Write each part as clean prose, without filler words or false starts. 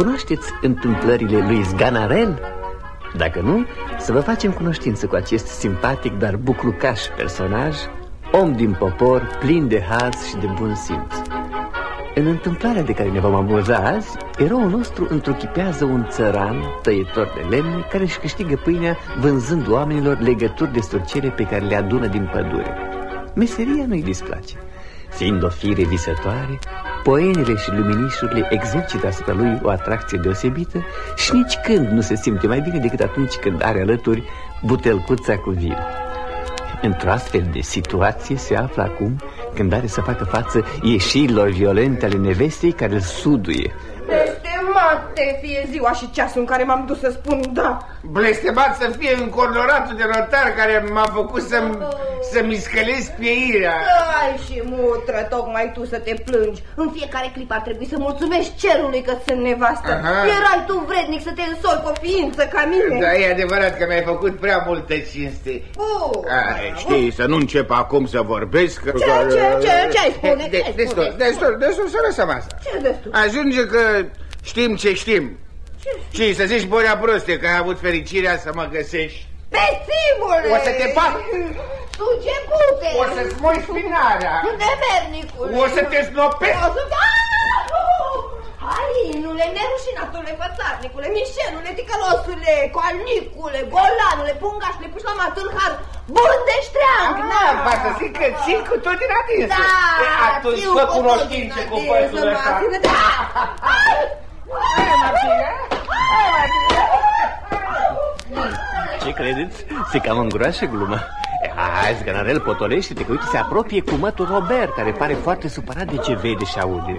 Cunoașteți întâmplările lui Sganarelle? Dacă nu, să vă facem cunoștință cu acest simpatic, dar buclucaș personaj, om din popor, plin de haz și de bun simț. În întâmplarea de care ne vom amuza azi, eroul nostru întruchipează un țăran tăietor de lemne care își câștigă pâinea vânzând oamenilor legături de surcere pe care le adună din pădure. Meseria nu-i displace. Fiind o fire visătoare, poenile și luminișurile exercită asupra lui o atracție deosebită și nici când nu se simte mai bine decât atunci când are alături butelcuța cu vin. Într-o astfel de situație se află acum când are să facă față ieșirilor violente ale nevestei care îl suduie. Blestemate fie ziua și ceasul în care m-am dus să spun da. Blestemat să fie încordonatul de notar care m-a făcut să-mi scălesc pieirea. Ai și mutră, tocmai tu să te plângi. În fiecare clip ar trebui să mulțumești cerului că sunt nevastă. Erai tu vrednic să te însori cu o ființă ca mine. Da, e adevărat că mi-ai făcut prea multă cinste. Știi, să nu încep acum să vorbesc. Ce ai spune? Destul, să lăsăm asta. Ce destul? Ajunge că știm ce știm. Și să zici, Borea proste, că ai avut fericirea să mă găsești. Pețimule! O să te fac. Suge pute! O să-ți moi spinarea. Nemernicule! O să te snopesc. Halinule, nerușinatule, fățarnicule, mișelule, ticălosule, coalnicule, golanule, pungașule, pușlamat, tâlhar, bun de ștreang! Va să zic că ții cu tot din atinsă. Da, atunci fă cunoștințe cu bățul ăsta. Ce credeți? Se cam îngroașă gluma. Hai, Sganarelle, potolește-te, că uite, se apropie cu mătul Robert, care pare foarte supărat de ce vede și aude.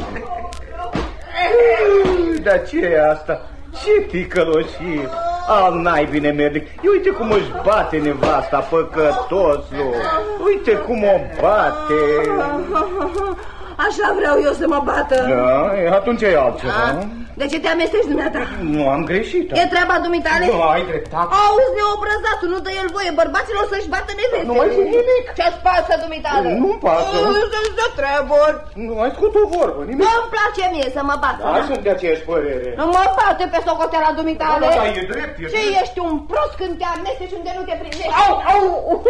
Dar ce e asta? Ce ticăloșie! N-ai bine, merdic. Uite cum își bate nevasta, păcătosul. Uite cum o bate. Așa vreau eu să mă bată. Da, atunci e altceva. De ce te amesteci dumneata? Nu am greșit. E treaba dumitale? Nu, ai dreptate. Auzi, neobrăzatul, nu dă el voie bărbaților să-și bată neveste. Nu mai zic nimic. Ce-ți pasă dumitale? Nu-mi pasă. Să-ți dă treburi. Nu, ai scot o vorbă, nimic. Nu-mi place mie să mă bată. Da, sunt de aceeași părere. Nu mă bate pe socoteala dumitale. Da, e drept, e drept. Ce ești un prost când te amesteci unde nu te prindești? Au!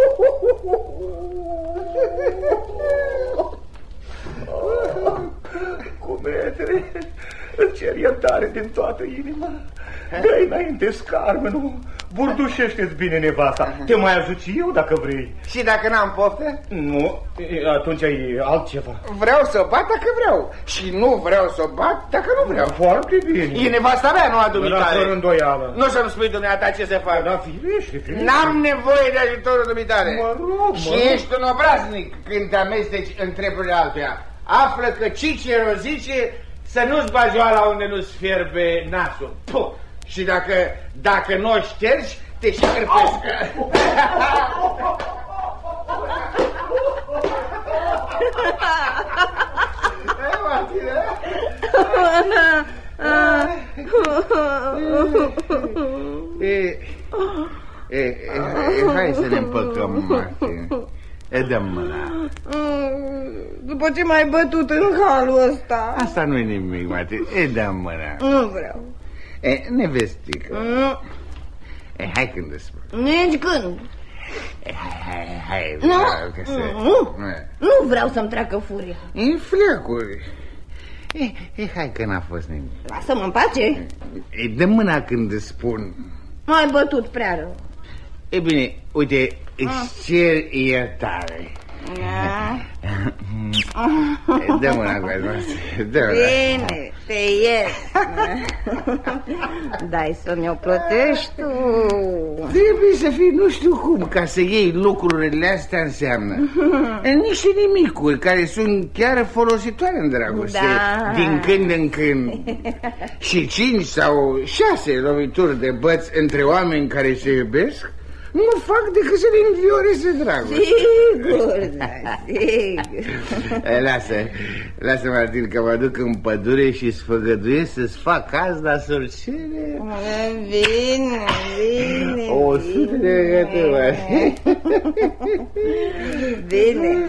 Cumetre, îți cer iertare din toată inima. Dă-i înainte scarmenul. Burdușește-ți bine nevasta. Te mai ajut și eu dacă vrei. Și dacă n-am poftă? Nu, atunci e altceva. Vreau să o bat dacă vreau. Și nu vreau să o bat dacă nu vreau. Foarte bine. E nevasta mea, nu a dumitale. Fără îndoială. Nu să-mi spui dumneata ce să fac. Da, firește. N-am nevoie de ajutorul dumitale. Mă rog. Și ești un obraznic când te amesteci în treburile altuia. Află că Cicero zice să nu-ți bagi oala unde nu-ți fierbe nasul. Puh. Și dacă nu o ștergi, te șterpesc. Hai să ne împăcăm, Martin. Dă-mi mâna. După ce m-ai bătut în halul ăsta. Asta nu-i nimic, Martin. Dă-mi mâna. Nu vreau. Nevestică. Nu. Hai când îți spun. Nici când. Hai. Nu vreau să-mi treacă furia. În flecuri. Hai că n-a fost nimic. Lasă-mă în pace. Dă mâna când îți spun. M-ai bătut prea rău. E bine, uite, îți cer iertare. Dă mâna cu asta. Bine, te iert. Dai să mi-o plătești tu. Trebuie să fii nu știu cum ca să iei lucrurile astea înseamnă niște nimicuri care sunt chiar folositoare în dragoste. Da. Din când în când. Și 5 sau 6 lovituri de băț între oameni care se iubesc nu fac decât să le învioreze dragostea. Sigur, da, sigur. Lasă, Martin, că mă duc în pădure și sfăgăduiesc să-ți fac azi la sorcire. Bine. 100 de legături. Bine.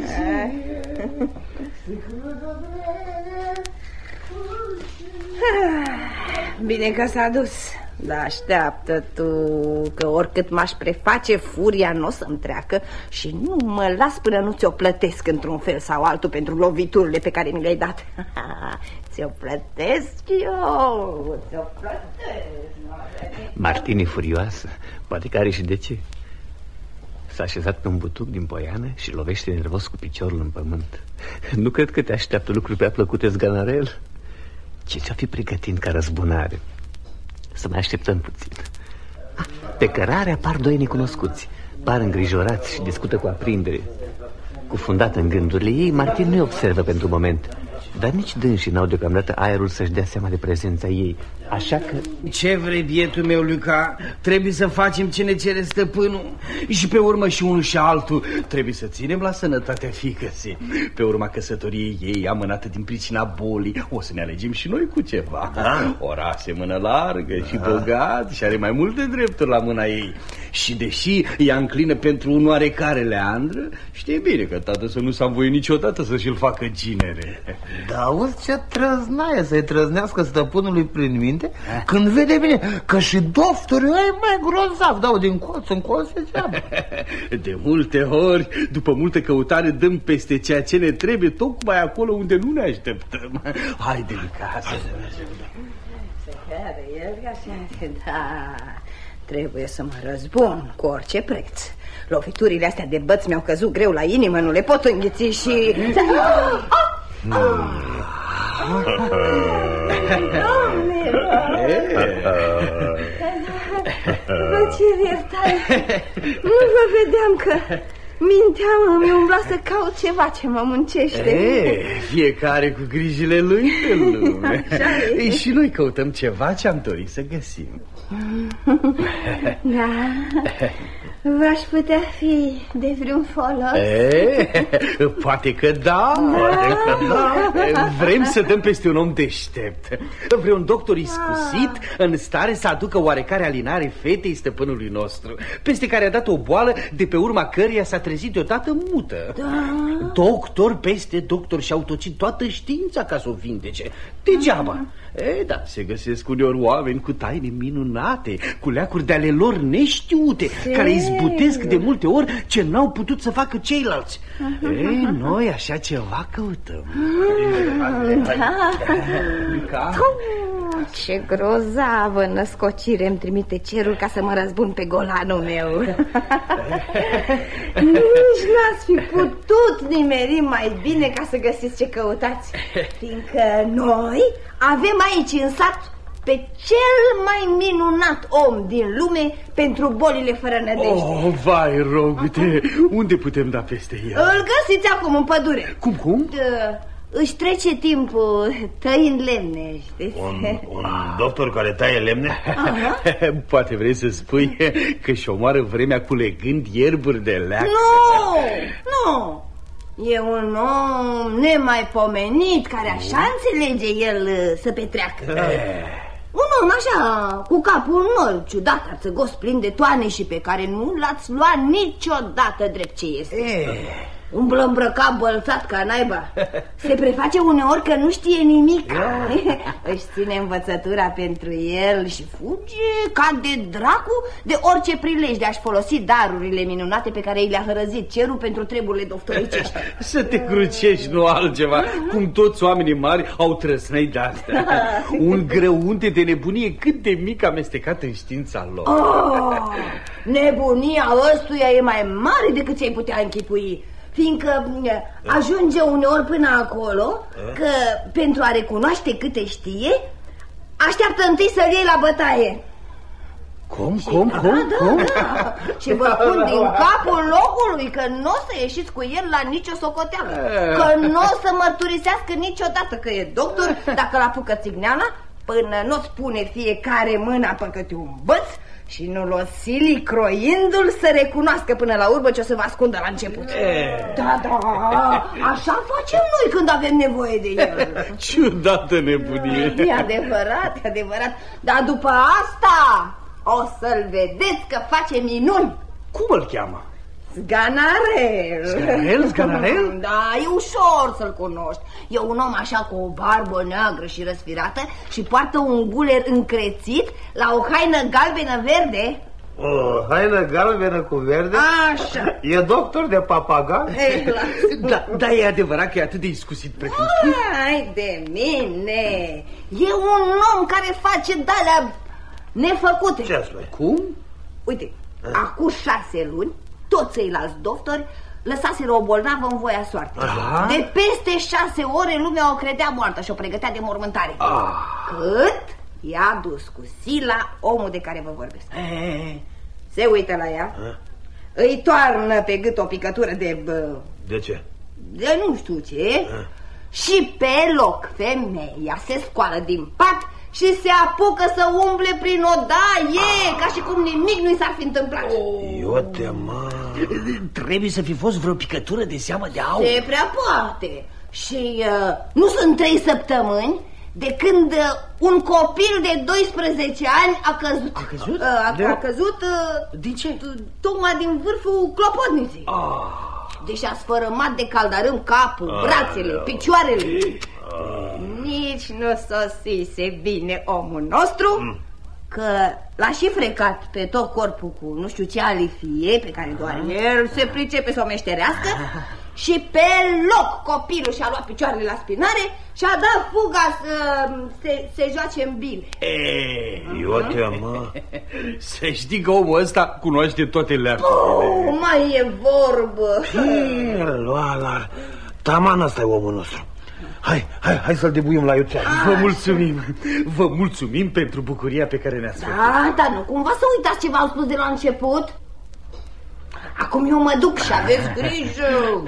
Bine că s-a dus. Da, așteaptă tu, că oricât m-aș preface, furia nu o să-mi treacă și nu mă las până nu ți-o plătesc într-un fel sau altul pentru loviturile pe care mi le-ai dat. Ți-o plătesc eu, ți-o plătesc. Martini furioasă, poate că are și de ce. S-a așezat pe un butuc din poiană și lovește nervos cu piciorul în pământ. Nu cred că te așteaptă lucruri prea plăcute, Zganarel. Ce ți-o fi pregătind ca răzbunare? Să mai așteptăm puțin. Pe cărare apar doi necunoscuți. Par îngrijorați și discută cu aprindere. Cufundat în gândurile ei, Martin nu-i observă pentru moment, dar nici dânsii n-au deocamdată aerul să-și dea seama de prezența ei. Așa că... Ce vrei, bietul meu, Luca? Trebuie să facem ce ne cere stăpânul. Și pe urmă și unul și altul trebuie să ținem la sănătatea fiicăsii. Pe urma căsătoriei ei amânată din pricina bolii, o să ne alegem și noi cu ceva. O rasă mână largă și bogat și are mai multe drepturi la mâna ei. Și deși ea înclină pentru un oarecare Leandră, știe bine că tată să nu s-a învoit niciodată să și-l facă ginere. Da, auzi ce trăznaie să-i trăznească stăpânului prin minte când vede bine că și doctorul e mai grozav, dau din colț în colț degeaba. De multe ori, după multă căutare, dăm peste ceea ce ne trebuie tocmai acolo unde nu ne așteptăm. Haide, Luca, să mergem. Se care el așa, da. Trebuie să mă răzbun cu orice preț. Loviturile astea de băț mi-au căzut greu la inimă, nu le pot înghiți și... Vă cer iertare. Nu vă vedeam că mintea îmi umbla să caut ceva ce mă muncește. Fiecare cu grijile lui pe lume. Ei, și noi căutăm ceva ce am dorit să găsim. Da. V-aș putea fi de vreun folos? Poate că da, poate că da. Vrem să dăm peste un om deștept, vreun doctor iscusit, în stare să aducă oarecare alinare fetei stăpânului nostru, peste care a dat o boală de pe urma căreia s-a trezit deodată mută. Doctor peste doctor și-au tocit toată știința ca să o vindece. Degeaba. Da, se găsesc uneori oameni cu taine minunate, cu leacuri de ale lor neștiute, care izbutesc de multe ori ce n-au putut să facă ceilalți. Noi așa ceva căutăm. Ce grozavă născocire îmi trimite cerul ca să mă răzbun pe golanul meu. Nici n-ați fi putut nimeri mai bine ca să găsiți ce căutați, fiindcă noi avem aici în sat pe cel mai minunat om din lume pentru bolile fără nădejde. Vai, rog-te, unde putem da peste el? Îl găsiți acum în pădure. Cum? Își trece timpul tăind lemne, știți? Un doctor care taie lemne? Poate vrei să spui că-și omoară vremea culegând ierburi de leac? Nu! E un om nemaipomenit care așa înțelege el să petreacă. Un om așa, cu capul înalt, ciudat, arțăgos, plin de toane și pe care nu l-ați luat niciodată drept ce este. Umblă îmbrăcat, bălțat ca naiba. Se preface uneori că nu știe nimic. Își ține învățătura pentru el și fuge ca de dracu de orice prilej de a-și folosi darurile minunate pe care i le-a hărăzit cerul pentru treburile doctoricești. Să te crucești, nu altceva. Cum toți oamenii mari au trăsnei de-astea. Un grăunte de nebunie cât de mic amestecat în știința lor. Nebunia ăstuia e mai mare decât ți-ai putea închipui, fiindcă ajunge uneori până acolo că pentru a recunoaște câte știe, așteaptă întâi să-l iei la bătaie. Cum? Da. Și vă spun din capul locului că nu o să ieșiți cu el la nicio socoteală, că nu o să mărturisească niciodată că e doctor dacă l-apucă țigneala, până nu spune fiecare mâna pe câte un băț și nu-l o sili croindu-l să recunoască până la urmă ce o să vă ascundă la început. Da, așa facem noi când avem nevoie de el. Ciudată nebunie. E adevărat, dar după asta o să-l vedeți că face minuni. Cum îl cheamă? Zganarel. Zganarel? Da, e ușor să-l cunoști. E un om așa cu o barbă neagră și răsfirată și poartă un guler încrețit la o haină galbenă-verde. O haină galbenă cu verde? Așa. E doctor de papagal? Da, e adevărat că e atât de iscusit precum spui? Hai de mine. E un om care face de-alea nefăcute. Ce spui? Cum? Uite, acum 6 luni toți ceilalți doctori lăsaseră o bolnavă în voia soartei. De peste 6 ore lumea o credea moartă și o pregătea de mormântare. Cât i-a dus cu sila omul de care vă vorbesc. Se uită la ea, îi toarnă pe gât o picătură de... De ce? De nu știu ce. Și pe loc femeia se scoală din pat și se apucă să umble prin odaie, ca și cum nimic nu i s-ar fi întâmplat. Iote, mă. Trebuie să fi fost vreo picătură de seamă de aur. Se prea poate. Și nu sunt 3 săptămâni de când un copil de 12 ani a căzut. A căzut? A căzut din ce? tocmai din vârful clopotniței. Deci a sfărâmat de caldarâm capul, brațele, picioarele. Nici nu sosise bine omul nostru, că l-a și frecat pe tot corpul cu nu știu ce alifie pe care doar el se pricepe să o meșterească. Și pe loc copilul și-a luat picioarele la spinare și a dat fuga să se joace în bine. Iote, mă. Să știi că omul ăsta cunoaște toate learturile. Mai e vorbă. Luala, taman ăsta e omul nostru. Hai să-l debuim la iuțean. Vă mulțumim pentru bucuria pe care ne-ați făcut. Da, dar nu cumva să uitați ce v-am spus de la început. Acum eu mă duc și aveți grijă.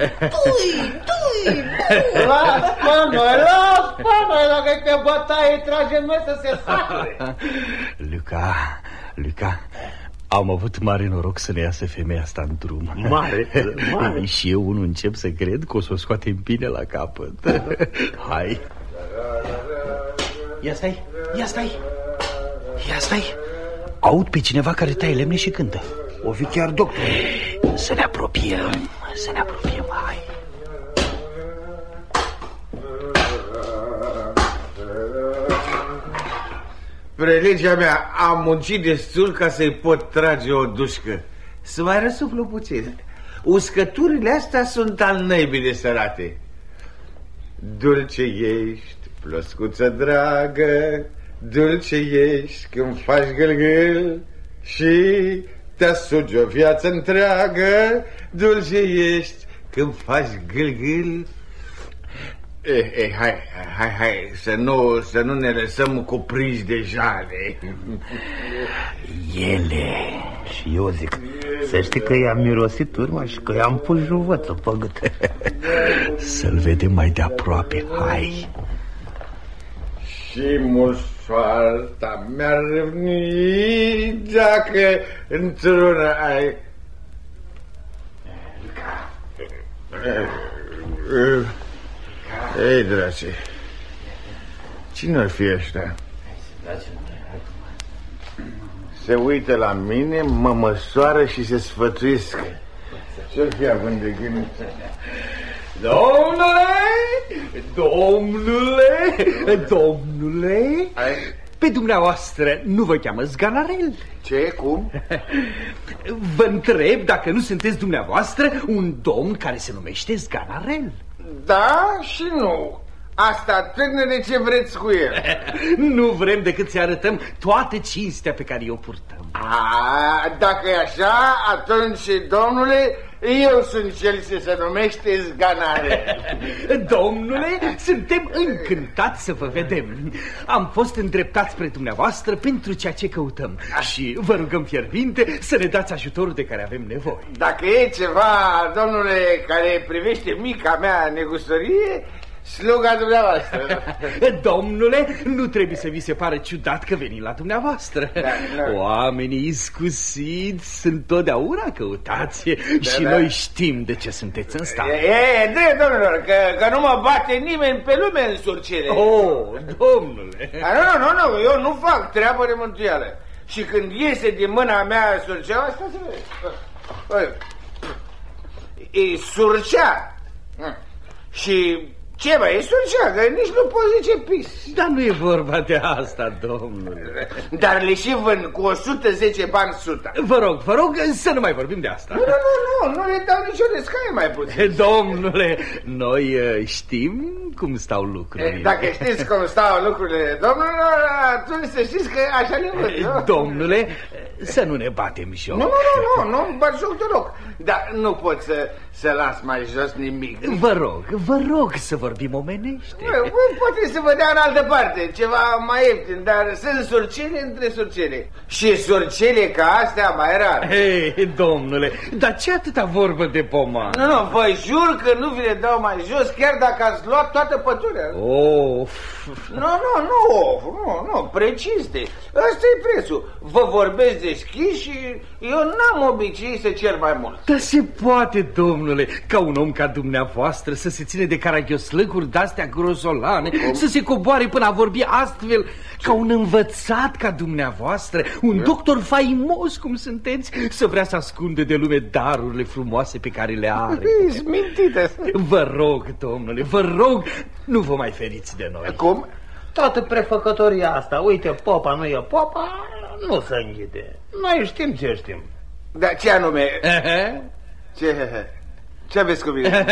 Tui. Las-mă noi, dacă te bătaie, trage noi să se sature. Luca, am avut mare noroc să ne iasă femeia asta în drum. Mare. Și eu unul încep să cred că o să o scoatem bine la capăt. Hai. Ia stai. Aud pe cineva care taie lemne și cântă. O fi chiar doctor. Să ne apropiem, hai. Prelegea mea, am muncit destul ca să-i pot trage o dușcă. Să mai răsuflu puțin. Uscăturile astea sunt al năibii de sărate. Dulce ești, ploscuță dragă, dulce ești când faci gâlgâl și te sugi o viață întreagă, dulce ești când faci gâlgâl. Hai, să nu ne lăsăm cuprinși de jale. Ele. Și eu zic, să știi că i-am mirosit urma și că i-am pus juvăță pe gât. Să-l vedem mai de aproape, hai. Și mușoarta mi-ar râvni dacă într-una ai... Ei, dragi, cine ar fi ăștia? Se uită la mine, mă măsoară și se sfătuiesc. Ce-l fi având de gând? Domnule, pe dumneavoastră nu vă cheamă Zganarel? Ce? Cum? Vă întreb dacă nu sunteți dumneavoastră un domn care se numește Zganarel. Da și nu. Asta tânăre, ce vreți cu el? Nu vrem decât să arătăm toată cinstea pe care o purtăm. Dacă e așa, atunci, domnule, eu sunt cel ce se numește Zganarel. Domnule, suntem încântați să vă vedem. Am fost îndreptați spre dumneavoastră pentru ceea ce căutăm și vă rugăm fierbinte să ne dați ajutorul de care avem nevoie. Dacă e ceva, domnule, care privește mica mea negustorie, sluga dumneavoastră. Domnule, nu trebuie să vi se pară ciudat că venim la dumneavoastră. Da. Oamenii iscusiți sunt totdeauna căutați și noi știm de ce sunteți în stare. Domnilor, că nu mă bate nimeni pe lume în surcire. Domnule. Nu, eu nu fac treabă de mântuială. Și când iese din mâna mea surceaua, asta se vede. E Surcea. Și ce mai e Surcea, că nici nu poți zice pis. Dar nu e vorba de asta, domnule. Dar le și vând cu 110 bani suta. Vă rog să nu mai vorbim de asta. Nu le dau nicio descaie mai puțin. Domnule, noi știm cum stau lucrurile. Dacă știți cum stau lucrurile, domnule, atunci să știți că așa le văd. Domnule, să nu ne batem joc. Nu bat joc deloc. Dar nu pot să las mai jos nimic. Vă rog să vorbim omenește. Poate să vă dea în altă parte, ceva mai ieftin, dar sunt surcele între surcele. Și surcele ca astea mai rar. Hei, domnule, dar ce atâta vorbă de pomană? Nu, vă jur că nu vi le dau mai jos, chiar dacă ați luat toată pădurea. Nu, precis de. Ăsta e prețul. Vă vorbesc deschis și eu n-am obicei să cer mai mult. Dar se poate, domnule, ca un om ca dumneavoastră să se ține de caragioslăcuri de-astea grosolane, să se coboare până a vorbi astfel ca un învățat ca dumneavoastră, un doctor faimos cum sunteți, să vrea să ascunde de lume darurile frumoase pe care le are. Ești mintită. Vă rog, domnule, vă rog, nu vă mai feriți de noi. Cum? Toată prefăcătoria asta, uite, popa nu e popa, nu se înghite. Noi știm ce știm. Dar ce anume? Ce aveți cu mine?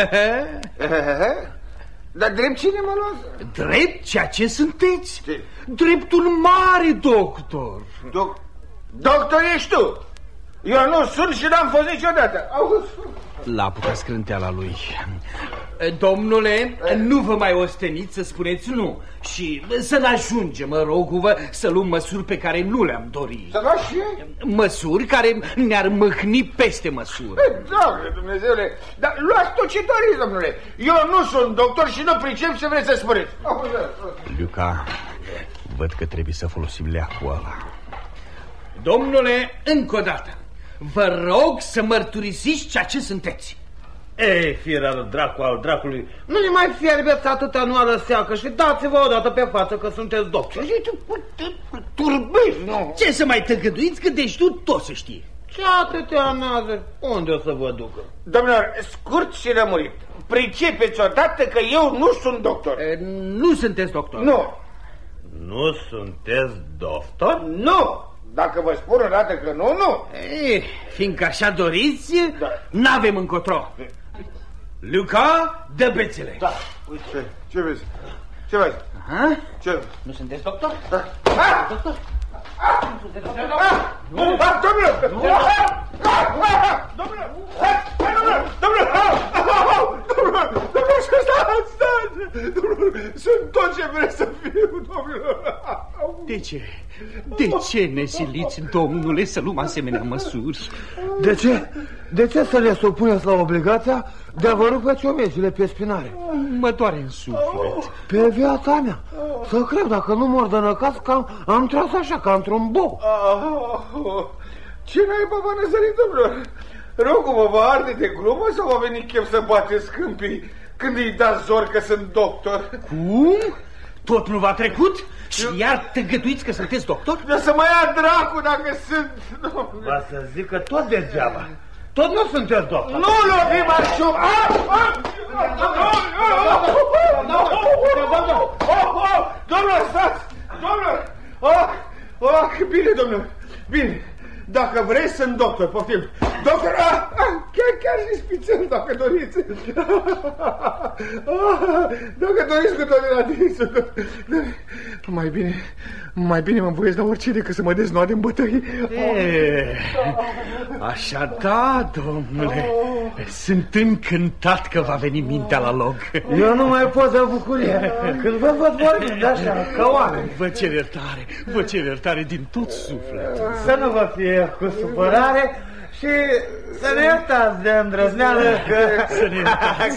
Dar drept cine mă luați? Drept ceea ce sunteți? Ce? Drept un mare doctor. Doctor ești tu? Eu nu sunt și n-am fost niciodată. L-a apucat scrânteala lui. Domnule, nu vă mai osteniți să spuneți nu. Și să n-ajungem, mă rog-vă, să luăm măsuri pe care nu le-am dorit. Să luați și? Măsuri care ne-ar mâhni peste măsură. Doamne, Dumnezeule, dar luați tot ce doriți, domnule. Eu nu sunt doctor și nu pricep ce vreți să spuneți. Luca, văd că trebuie să folosim leacul ăla. Domnule, încă o dată, vă rog să mărturisiți ceea ce sunteți. Ei, firea lui dracu al dracului, nu ne mai fierbeți atâta nuală seacă și dați-vă odată pe față că sunteți doctor. Și tu turbești, nu? Ce să mai tăgăduiți, că deci tu tot să știi. Ce atâtea nazări? Unde o să vă ducă? Domnilor, scurt și rămurit, pricepeți odată că eu nu sunt doctor. Nu sunteți doctor. Nu. Nu sunteți doctor? Nu. Dacă vă spun odată că nu. Fiindcă așa doriți, da. N-avem încotro. Luca, dă bețele. Da, uite, ce vezi? Ce vezi? Ce? Nu sunteți doctor? Da. Doctor? Nu sunteți doctor? Domnule! Domnule, sunt tot ce vreți să fiu, domnule. De ce? De ce ne siliți, domnule, să luăm asemenea măsuri? De ce să le supuneți la obligația de a vă rupe ciomegile pe spinare? Mă doare în suflet. Pe viața mea. Să cred, dacă nu mor de năcați, că am tras așa, ca într-un bou. Ce naiba v-a năzărit, domnilor? Rogul vă arde de glumă sau v-a venit chef să bateți câmpii când îi dați zor că sunt doctor? Cum? Tot nu v-a trecut? Și iar tăgăduiți că sunteți doctor? Dar să mă ia dracu dacă sunt... Va să zic că tot degeaba. Tot nu sunteți doctor. Nu lovim așa! Domnule, stați! Domnule! Bine, domnule, bine. Dacă vreți, sunt doctor, poftim. Doctor, chiar și spițel, dacă doriți. Dacă doriți cu toate la dinsul. Mai bine mă voiesc la orice decât să mă deznoade în bătăi. Așa da, domnule. Sunt încântat că va veni mintea la loc. Eu nu mai pot de bucurie când vă văd vorbind așa, ca oameni. Vă cer iertare din tot sufletul. Să nu vă fie cu supărare și să ne iertați de îndrăzneală Să ne iertați.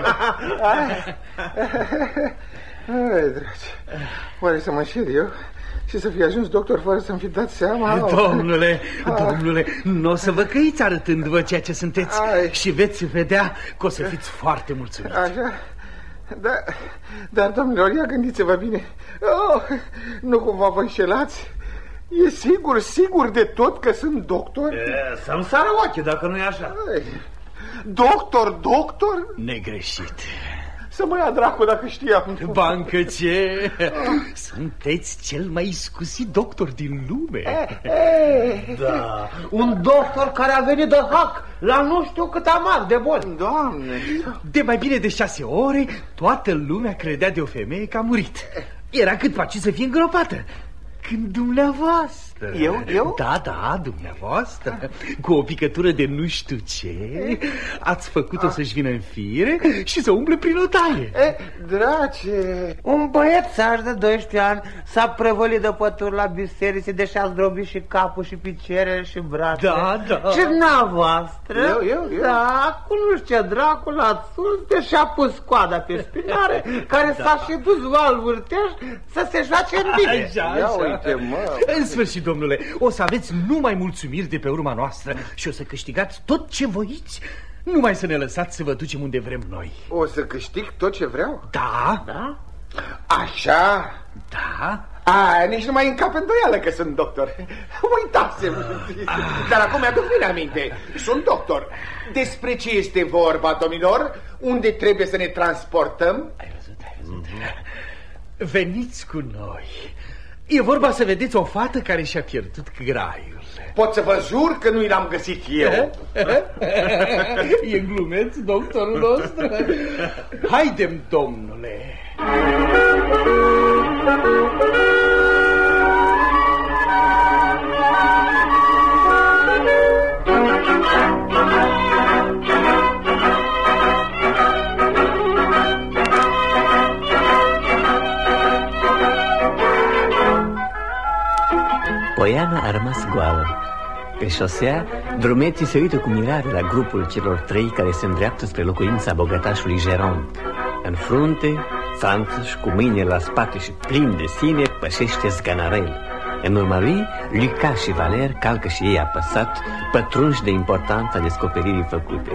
Ai, dragi, oare să mă înșel eu și să fi ajuns doctor fără să-mi fi dat seama? Domnule, nu o să vă căiți arătându-vă ceea ce sunteți. Și veți vedea că o să fiți foarte mulțumiți. Așa? Dar, domnilor, ia gândiți-vă bine. Nu cumva vă înșelați? E sigur de tot că sunt doctor? Să-mi sară ochii dacă nu e așa. Doctor? Negreșit. Să mă ia dracu dacă știam. Bancă ce? Sunteți cel mai iscusit doctor din lume. Da, un doctor care a venit de hac la nu știu cât amar de boli. Doamne! De mai bine de 6 ore, toată lumea credea de o femeie că a murit. Era cât paci să fie îngropată. Când dumneavoastră... Eu? Da, dumneavoastră, cu o picătură de nu știu ce, ați făcut-o să-și vină în fire și să umble prin odaie. Drace! Un băiețaș de 12 ani s-a prăvălit de pături la biserică, deși a zdrobit și capul și picioarele și brațele. Da. Și dumneavoastră? Eu? Da, cu nu știu ce dracu l-a sus, deși a pus coada pe spinare, care s-a și dus val vârteș să se joace în bine. Ia uite, mă! În sfârșit, domnule, o să aveți numai mulțumiri de pe urma noastră și o să câștigați tot ce voiți. Numai să ne lăsați să vă ducem unde vrem noi. O să câștig tot ce vreau? Da? Așa? Da? Nici nu mai încap îndoială că sunt doctor. Uitasem. Dar acum mi-aduc bine aminte. Sunt doctor. Despre ce este vorba, domnilor? Unde trebuie să ne transportăm? Ai văzut. Veniți cu noi. E vorba să vedeți o fată care și-a pierdut graiul. Pot să vă jur că nu l-am găsit eu. E glumeț doctorul nostru? Haidem, domnule. Poiana a rămas goală. Pe șosea, drumeții se uită cu mirare la grupul celor 3 care se îndreaptă spre locuința bogătașului Geron. În frunte, Franțuș, cu mâinile la spate și plin de sine, pășește Sganarelle. În urma lui, Luca și Valer calcă și ei apăsat, pătrunși de importanța descoperirii făcute.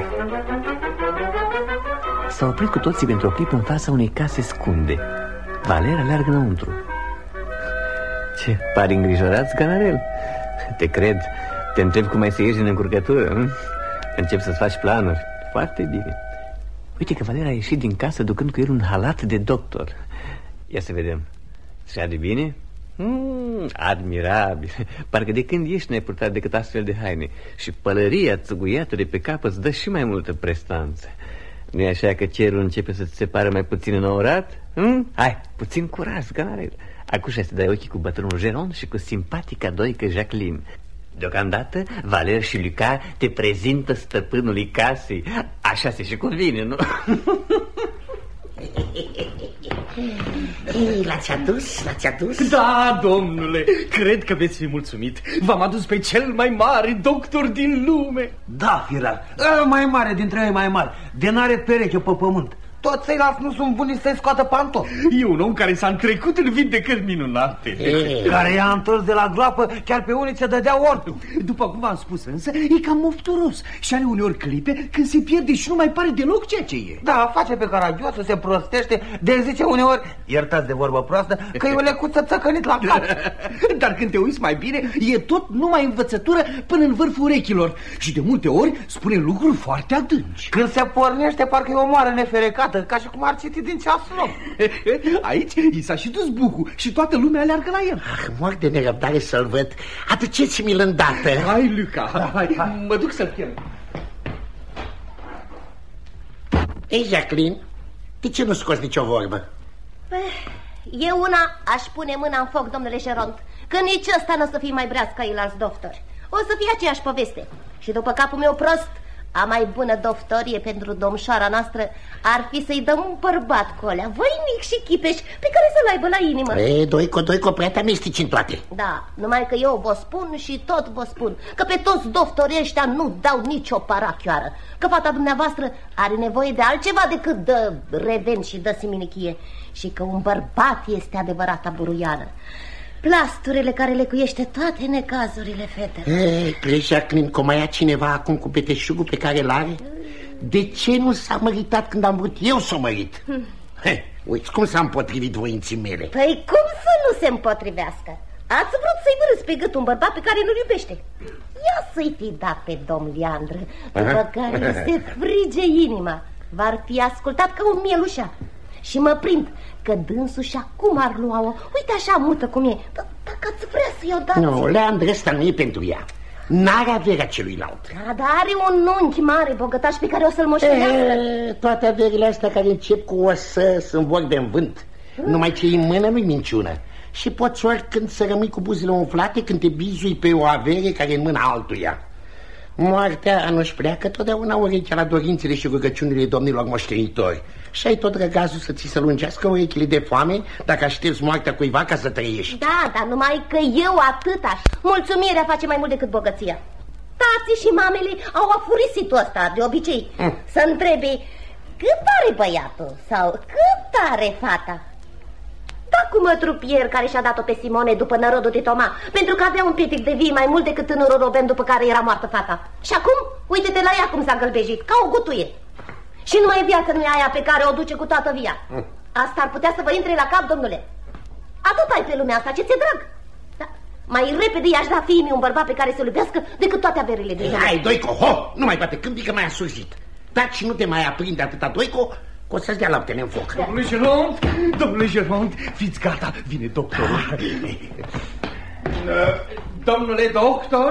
S-au oprit cu toții pentru o clipă în fața unei case scunde. Valer aleargă înăuntru. Ce, pari îngrijorat, Sganarelle? Te cred. Te întreb cum ai să ieși din încurcătură. Încep să-ți faci planuri. Foarte bine. Uite că Valer a ieșit din casă ducând cu el un halat de doctor. Ia să vedem. Se de bine? Admirabil. Parcă de când ești n-ai purtat decât astfel de haine. Și pălăria țuguiată de pe cap îți dă și mai multă prestanță. Nu-i așa că cerul începe să-ți se pară mai puțin înaurat? Hai, puțin curaj, Sganarelle. Acum să dai ochii cu bătrânul Geron și cu simpatica doică Jacqueline. Deocamdată, Valer și Luca te prezintă stăpânului casei. Așa se și cuvine, nu? L-ați adus? Da, domnule, cred că veți fi mulțumit. V-am adus pe cel mai mare doctor din lume. Da, firar, mai mare dintre ei mai mare, de n-are pereche pe pământ. Toți ceilalți nu sunt buni să-i scoată pantofi. E un om care s-a întrecut în vindecări minunate, care i-a întors de la groapă chiar pe unii ce dădea ori. După cum v-am spus însă, e cam mofturos și are uneori clipe când se pierde și nu mai pare deloc ceea ce e. Da, face pe caragioasă, se prostește, de zice uneori, iertați de vorbă proastă, că e o lecuță țăcănit la cap. Dar când te uiți mai bine, e tot numai învățătură până în vârful urechilor și de multe ori spune lucruri foarte adânci. Când se pornește, parcă e o moară neferecată, ca și cum ar citi din ceasul nou. Aici i s-a și dus bucul și toată lumea aleargă la el. Mor de nerăbdare să-l văd. Aduceți-mi-l îndată. Hai, Luca, hai. Mă duc să-l chem. Ei, Jacqueline, de ce nu scoți nicio vorbă? Eu una aș pune mâna în foc, domnule Geron, că nici ăsta nu o să fie mai breaz ca ceilalți doctori. O să fie aceeași poveste. Și după capul meu prost, a mai bună doftorie pentru domșoara noastră ar fi să-i dăm un bărbat cu alea voinic și chipeș pe care să-l aibă la inimă. Doico, prea te amesteci în toate. Da, numai că eu vă spun și tot vă spun că pe toți doctorii ăștia nu dau nicio parachioară. Că fata dumneavoastră are nevoie de altceva decât de reven și de siminichie. Și că un bărbat este adevărata buruiană. Plasturile care lecuiește toate necazurile fetelor. Crezi, Jacqueline, că mai ia cineva acum cu peteșugul pe care l-are? De ce nu s-a măritat când am vrut eu să o mărit? Uiți cum s-a împotrivit voinții mele. Păi cum să nu se împotrivească? Ați vrut să-i vârâți pe gât un bărbat pe care nu-l iubește. Ia să-i fi dat pe domn Leandră, după care se frige inima. V-ar fi ascultat ca un mielușa. Și mă prind că dânsul și acum ar lua-o. Uite așa mută cum e. Dacă ați vrea să-i o dați... Nu, Leandră, ăsta nu e pentru ea. N-are averea celuilalt. Dar are un unchi mare bogătaș pe care o să-l moștenească. Toate averile astea care încep cu o să sunt vorbe în vânt. Numai ce în mână nu-i minciună. Și poți oricând să rămâi cu buzele umflate când te bizui pe o avere care e în mâna altuia. Moartea nu-și pleacă totdeauna urechea la dorințele și rugăciunile domnilor moștenitori. Și ai tot răgazul să ți se lungească urechile de foame dacă aștepți moartea cuiva ca să trăiești. Da, dar numai că eu atâta. Mulțumirea face mai mult decât bogăția. Tații și mamele au afurisitul ăsta de obicei. Să întrebi cât are băiatul sau cât are fata. Da, cu mătrupier care și-a dat-o pe Simone după nărodul de Toma, pentru că avea un pitic de vii mai mult decât tânărul Roben după care era moartă fata. Și acum, uite-te la ea cum s-a gălbejit, ca o gutuie. Și nu mai e viață, nu e aia pe care o duce cu toată via. Asta ar putea să vă intre la cap, domnule. Atât ai pe lumea asta, ce ți-e drag. Da. Mai repede i-aș da fiii un bărbat pe care să-l iubească decât toate averile de ea. Hai, Doico, ho! Nu mai bate câmpii că mai-a surzit. Taci și nu te mai aprinde atâta, Doico, că o să-ți dea laptele în foc. Domnule Geronte, fiți gata, vine doctorul. Domnule doctor,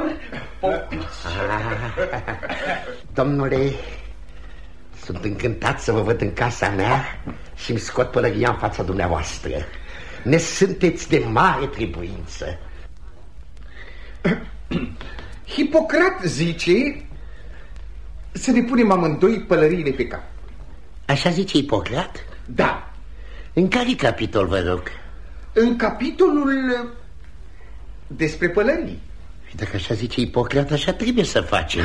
domnule, sunt încântat să vă văd în casa mea și îmi scot pălăria în fața dumneavoastră. Ne sunteți de mare trebuință. Hipocrat zice să ne punem amândoi pălăriile pe cap. Așa zice Hipocrat? Da. În care capitol, vă rog? În capitolul despre pălării. Și dacă așa zice Hipocrat, așa trebuie să facem.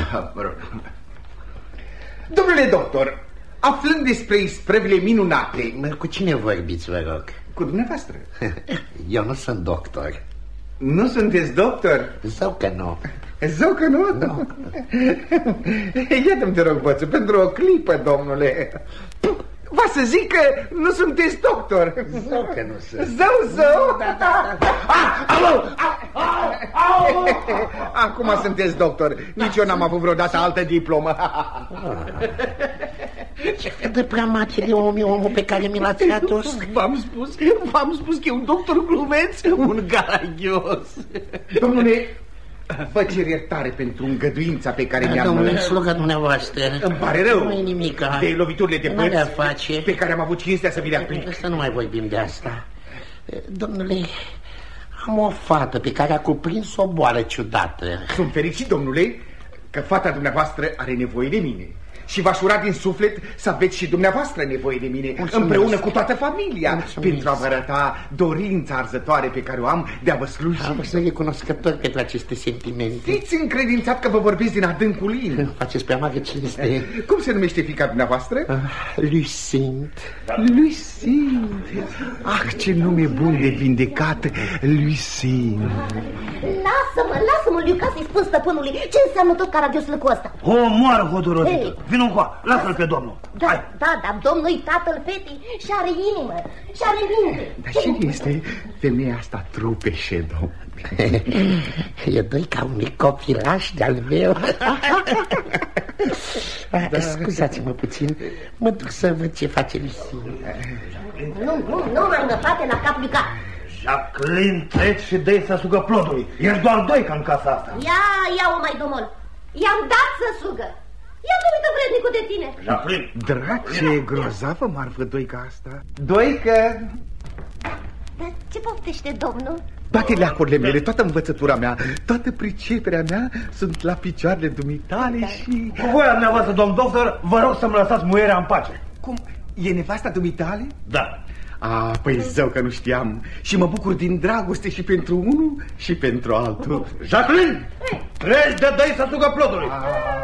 Domnule doctor, aflând despre isprăvile minunate... Cu cine vorbiți, vă rog? Cu dumneavoastră. Eu nu sunt doctor. Nu sunteți doctor? Zău că nu. Zău că nu? Nu. Iată-mi, te rog, bățu, pentru o clipă, domnule. Va să zic că nu sunteți doctor. Zău că nu sunt. Zău. Da. Acum sunteți doctor. Nici eu n-am avut vreodată altă diplomă. Ce fel de prea mare de om e omul pe care mi l-ați adus? V-am spus că e un doctor glumeț, un garagios. Domnule, vă cer iertare pentru îngăduința pe care mi-am... Domnule, sluga dumneavoastră. Îmi pare rău. Nu-i nimica. De loviturile de părți face. pe care am avut cinstea să vi le aplic. Să nu mai vorbim de asta. Domnule, am o fată pe care a cuprins o boală ciudată. Sunt fericit, domnule, că fata dumneavoastră are nevoie de mine. Și v-aș ura din suflet să aveți și dumneavoastră nevoie de mine. Mulțumesc. Împreună cu toată familia. Mulțumesc. Pentru a vă arăta dorința arzătoare pe care o am de a vă sluji. Am să recunoscător pentru aceste sentimente. Fiți încredințat că vă vorbesc din adâncul inimii. Faceți pe amagă cinste. Cum se numește fiica dumneavoastră? Lucind. Lucind. Ah, ce nume bun de vindecat, Lucind. Lasă-mă, Liuca, să-i spun stăpânului ce înseamnă tot caragioslăcul ăsta. O moară hotărâtă. Vino încoa, lasă-l pe domnul. Da, dar domnul-i tatăl fetei și are inimă, și are minte. Dar cine este femeia asta trupeșe, domnule? E doi ca unui copilaș de-al meu. Scuzați-mă puțin, mă duc să văd ce face Lucind. Nu mai năpate la cap, Liuca. Jacqueline, treci și dă-i să sugă plodului. Ești doar doica în casa asta. Ia-o mai, domol. I-am dat să sugă. Ia nu uită vrednicul de tine. Jacqueline. Drag, ce grozavă marfă doica asta. Doică. Dar ce poftește domnul? Toate leacurile mele, toată învățătura mea, toată priceperea mea sunt la picioarele dumitale și... Cu voia dumneavoastră, domn doctor, vă rog să-mi lăsați muierea în pace. Cum? E nevasta dumitale? Da. Păi zău că nu știam. Și mă bucur din dragoste și pentru unul și pentru altul. Jacqueline, treci de dă-i să sugă plodului.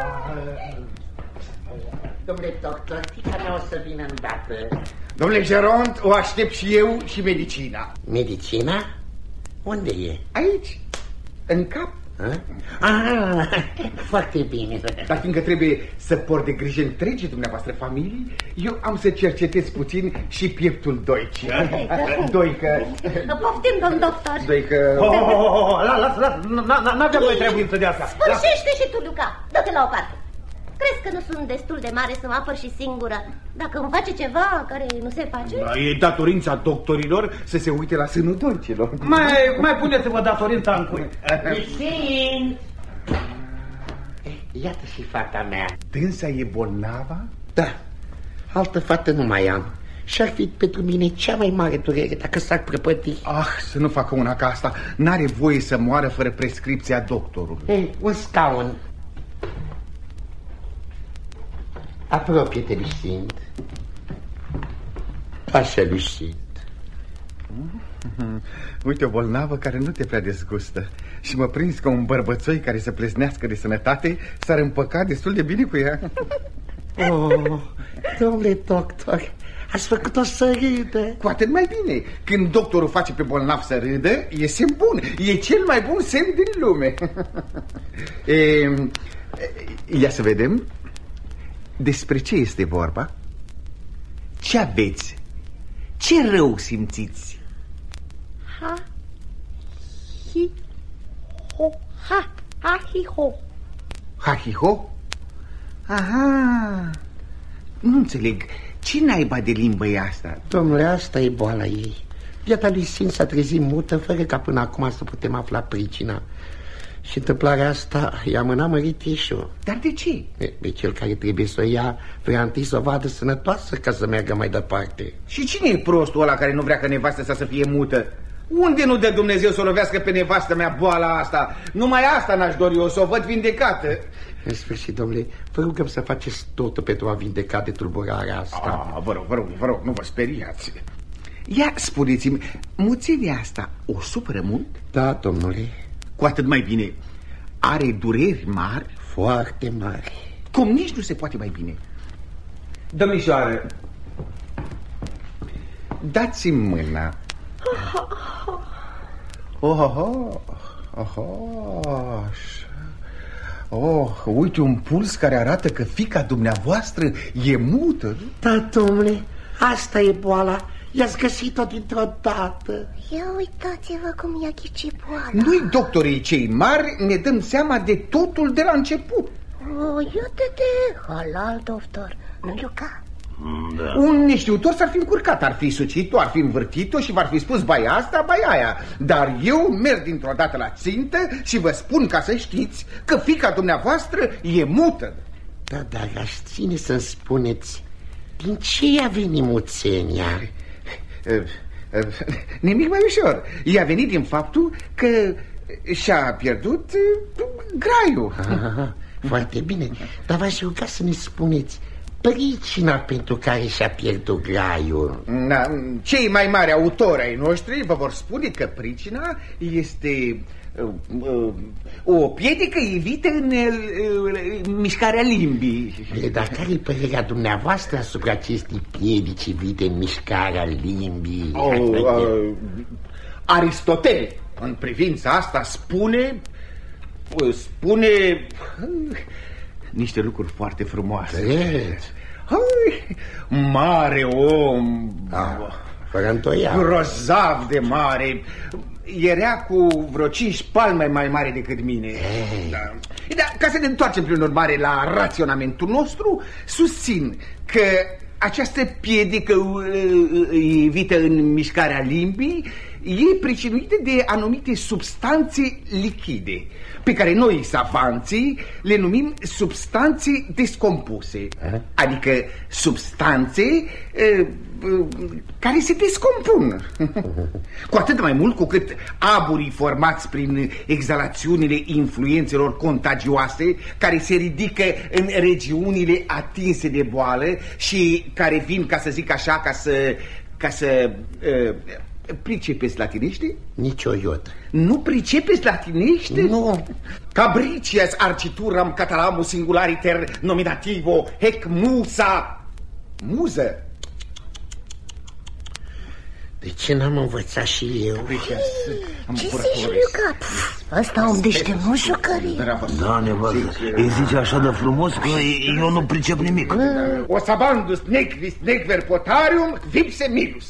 Domnule doctor, fiica mea o să vină îndată. Domnule Geronte, o aștept și eu și medicina. Medicina? Unde e? Aici, în cap. Foarte bine. Dar fiindcă trebuie să port de grijă întregii dumneavoastră familii, eu am să cercetez puțin și pieptul Doici. Doică... Poftim, domn doctor. Doică... Lasă, n-aveam noi trebuință de asta. Sfârșește și tu, Luca, dă-te la o parte. Crezi că nu sunt destul de mare să mă apăr și singură dacă îmi face ceva care nu se face? Da, e datorința doctorilor să se uite la sânul Doicilor. Mai puneți-vă datorința în cui. Iată și fata mea. Dânsa e bolnavă? Da, altă fată nu mai am. Și-ar fi pentru mine cea mai mare durere dacă s-ar prăpădi. Să nu facă una ca asta. N-are voie să moară fără prescripția doctorului. Un scaun. Apropie-te, Lucind. Așa, Lucind. Uite o bolnavă care nu te prea dezgustă. Și mă prins că un bărbățoi care să plesnească de sănătate s-ar împăca destul de bine cu ea. Domnule doctor, ați făcut-o să râdă. Cu atât mai bine. Când doctorul face pe bolnav să râdă, e semn bun. E cel mai bun semn din lume. Ia să vedem. Despre ce este vorba? Ce aveți? Ce rău simțiți? Ha-hi-ho. Ha-hi-ho? Aha. Nu înțeleg. Ce naiba de limbă e asta? Domnule, asta e boala ei. Viața lui Sin s-a trezit mută fără ca până acum să putem afla pricina. Și întâmplarea asta i-a mânat măritișul. Dar de ce? Pe cel care trebuie să o ia vrea întâi să o vadă sănătoasă ca să meargă mai departe. Și cine e prostul ăla care nu vrea ca nevastă sa să fie mută? Unde nu dă Dumnezeu să o lovească pe nevastă mea boala asta? Numai asta n-aș dori eu, să o văd vindecată. În sfârșit, domnule, vă rugăm să faceți totul pentru a vindeca de tulburarea asta. Vă rog, nu vă speriați. Ia, spuneți-mi, muțenia asta o supără mult? Da, domnule. Cu atât mai bine. Are dureri mari? Foarte mari. Cum nici nu se poate mai bine. Domnișoară, dați-mi mâna. Uite un puls care arată că fiica dumneavoastră e mută. Da, domnule, asta e boala. I-ați găsit-o dintr-o dată. Ia uitați-vă cum i-a ghicit boala. Noi, doctorii cei mari, ne dăm seama de totul de la început. Iată-te, halal, doctor, nu, Luca? Da. Un neștiutor s-ar fi încurcat, ar fi sucit-o, ar fi învârtit-o și v-ar fi spus bai asta, bai aia. Dar eu merg dintr-o dată la țintă și vă spun ca să știți că fiica dumneavoastră e mută. Da, dar aș ține să-mi spuneți din ce i-a venit muțenia. Nimic mai ușor. I-a venit din faptul că și-a pierdut graiul. Foarte bine, dar v-aș ruga să ne spuneți pricina pentru care și-a pierdut graiul. Cei mai mari autori ai noștri vă vor spune că pricina este o piedică ivită în mișcarea limbii. Dar care-i părerea dumneavoastră asupra acestei piedici ivite în mișcarea limbii? Aristotel în privința asta spune niște lucruri foarte frumoase. Mare om, fără întoială, grozav de mare. Era cu vreo 5 palme mai mare decât mine. Da, ca să ne întoarcem prin urmare la raționamentul nostru, susțin că această piedică evită în mișcarea limbii e pricinuită de anumite substanțe lichide, pe care noi, savanții, le numim substanțe descompuse. Adică substanțe care se descompun. Cu atât mai mult cu cât aburii formați prin exhalațiunile influențelor contagioase care se ridică în regiunile atinse de boală și care vin, ca să zic așa, ca să pricepeți latinește? Nici o iotă. Nu pricepeți latinește? Nu. Cabricias arcituram catalamus singulariter nominativo hec musa. Muză. De ce n-am învățat și eu? Ce se jucă? Ăsta om deștept nu jucării. Da, nevastă, îi zice așa de frumos că eu nu pricep nimic. O sabandus nec vis nec verpotarium vipse milus.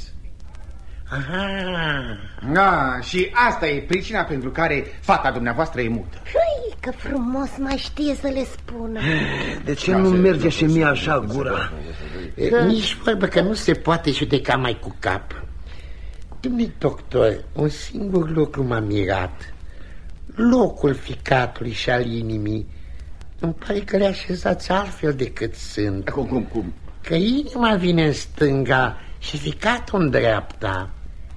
Aha. Și asta e pricina pentru care fata dumneavoastră e mută. Că frumos mai știe să le spună. De ce nu merge și mie așa gura? Nici vorbă că nu se poate judeca mai cu cap. Dom'le doctor, un singur lucru m-a mirat. Locul ficatului și al inimii îmi pare că le așezați altfel decât sunt. Cum? Că inima vine în stânga și ficatul în dreapta.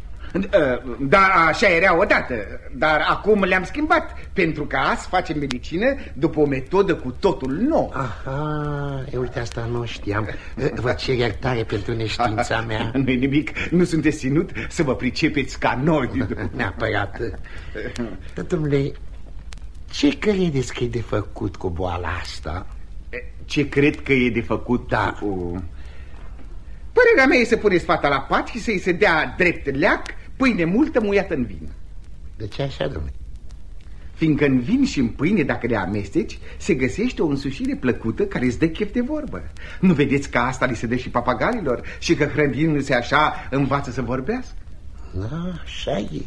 Da, așa era odată, dar acum le-am schimbat, pentru că azi facem medicină după o metodă cu totul nouă. Aha, uite, asta nu știam. Vă cer iertare pentru neștiința mea. Nu-i nimic, nu sunteți ținut să vă pricepeți ca noi. Neapărat. Dom'le, ce credeți că e de făcut cu boala asta? Ce cred că e de făcut? Da. Părerea mea e să puneți fata la pat și să-i se dea drept leac pâine multă muiată în vin. De ce așa, domnule? Fiindcă în vin și în pâine, dacă le amesteci, se găsește o însușire plăcută care îți dă chef de vorbă. Nu vedeți că asta li se dă și papagalilor și că hrănindu-se așa învață să vorbească? Da, așa e.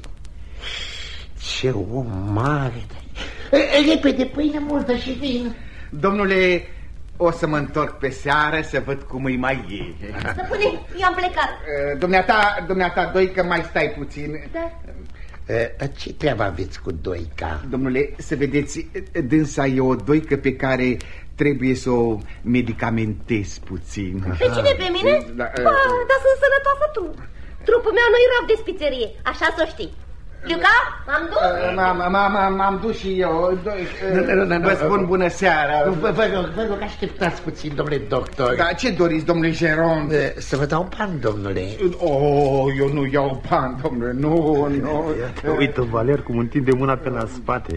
Ce om mare! Repede, pâine multă și vin. Domnule, o să mă întorc pe seară să văd cum îi mai e. Stăpâne, eu am plecat. Dumneata, Doică, mai stai puțin. Da. Ce treabă aveți cu Doica? Domnule, să vedeți, dânsa e o Doică pe care trebuie să o medicamentez puțin. Pe cine, pe mine? Da, dar sunt sănătoasă tu. Trupul meu nu-i rab de spițerie, așa să știi. Luca, m-am dus? M-am dus și eu. Vă spun bună seara. Vă rog, așteptați puțin, domnule doctor. Da, ce doriți, domnule Geron? Să vă dau pan, domnule. Eu nu iau pan, domnule, nu. Uite, Valer, cum întinde mâna pe la spate.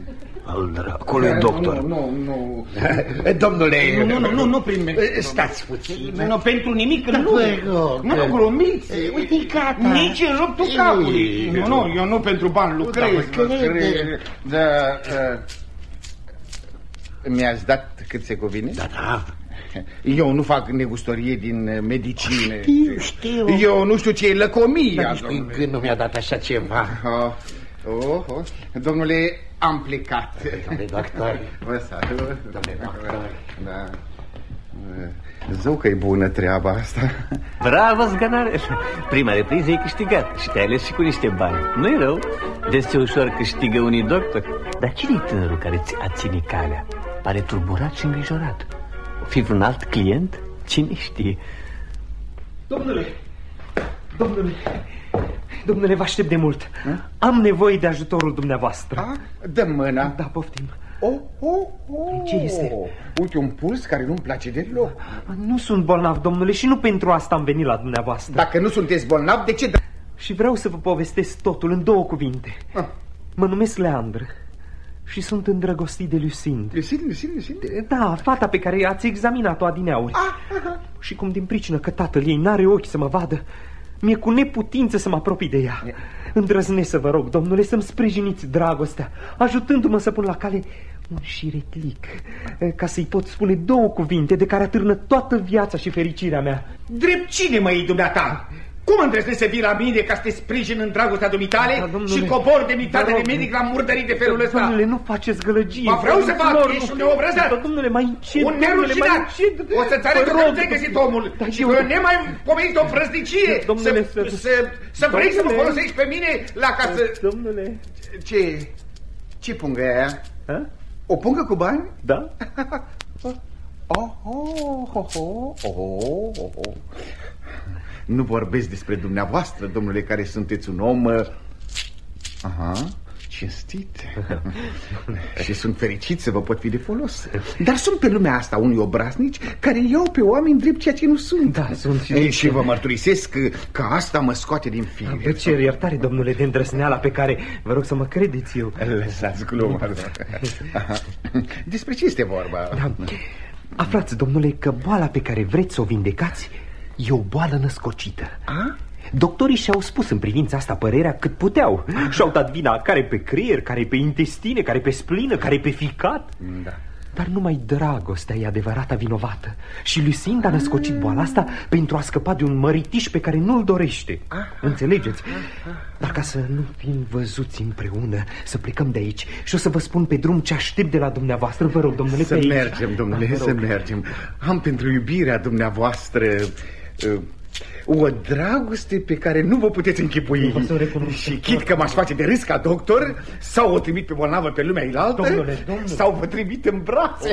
Acolo e doctor. Nu. Domnule... Nu prin... Stați puțin. Nu, pentru nimic nu. Nu, glumiți. Uite-i gata. Nici în ruptul capului. Nu, eu nu pentru bani lucrez. Da. Mi-ați dat cât se cuvine? Da. Eu nu fac negustorie din medicină. Știu. Eu nu știu ce e lăcomia. Dar nici prin gând nu mi-a dat așa ceva. Domnule, am plecat. Domnule doctor. Vă salut. Domnule doctor. Da. Zău că e bună treaba asta. Bravo, Zganarel. Prima repriză e câștigat și te-ai ales și cu niște bani. Nu-i rău, des ce ușor câștigă unii doctori. Dar cine-i tânărul care ți-a ținut calea? Pare turburat și îngrijorat. O fi vreun alt client? Cine știe? Domnule, vă aștept de mult. Am nevoie de ajutorul dumneavoastră. Dă mâna. Da, poftim. Ce este? Uite, un puls care nu-mi place deloc. Nu sunt bolnav, domnule, și nu pentru asta am venit la dumneavoastră. Dacă nu sunteți bolnav, de ce? Și vreau să vă povestesc totul în 2 cuvinte. Mă numesc Leandră și sunt îndrăgostit de Lucinda. Lucinda? Da, fata pe care ați examinat-o adineauri. Și cum din pricină că tatăl ei n-are ochi să mă vadă, mi-e cu neputință să mă apropii de ea. Îndrăznesc să vă rog, domnule, să-mi sprijiniți dragostea, ajutându-mă să pun la cale un șiretlic, ca să-i pot spune 2 cuvinte de care atârnă toată viața și fericirea mea. Drept cine, măi, dumneata? Cum îndrăznești să vii la mine ca să te sprijin în dragostea dumitale și cobor demnitate de medic la murdării de felul ăsta? Domnule, nu faceți gălăgie. Mă vreau să fac, ești un neobrăzat. Domnule, mai încet. Un nerușinat. O să-ți arăt că nu te-ai găsit omul. Și că ne mai pomenit o prăznicie. Să vrei să mă folosești pe mine la casă. Domnule. Ce pungă e aia? O pungă cu bani? Da. Nu vorbesc despre dumneavoastră, domnule, care sunteți un om cinstit. Și sunt fericit să vă pot fi de folos. Dar sunt pe lumea asta unii obraznici care iau pe oameni drept ceea ce nu sunt. Da, sunt și vă mărturisesc că asta mă scoate din fire. Vă cer iertare, domnule, de îndrăzneala pe care vă rog să mă credeți eu. Lăsați gluma. Despre ce este vorba? Da. Aflați, domnule, că boala pe care vreți să o vindecați e o boală născocită. Doctorii și-au spus în privința asta părerea cât puteau. Și-au dat vina care pe creier, care pe intestine, care pe splină, care pe ficat. Da. Dar numai dragostea e adevărata vinovată. Și Lucinda a născocit boala asta pentru a scăpa de un măritiș pe care nu-l dorește. Înțelegeți? Dar ca să nu fim văzuți împreună, să plecăm de aici. Și o să vă spun pe drum ce aștept de la dumneavoastră. Vă rog, domnule, să mergem, domnule, să mergem. Am pentru iubirea dumneavoastră o dragoste pe care nu vă puteți închipui. Și chit că m-aș face de râs ca doctor, sau o trimit pe bolnavă pe lumea ilaltă, sau vă trimit în brațe.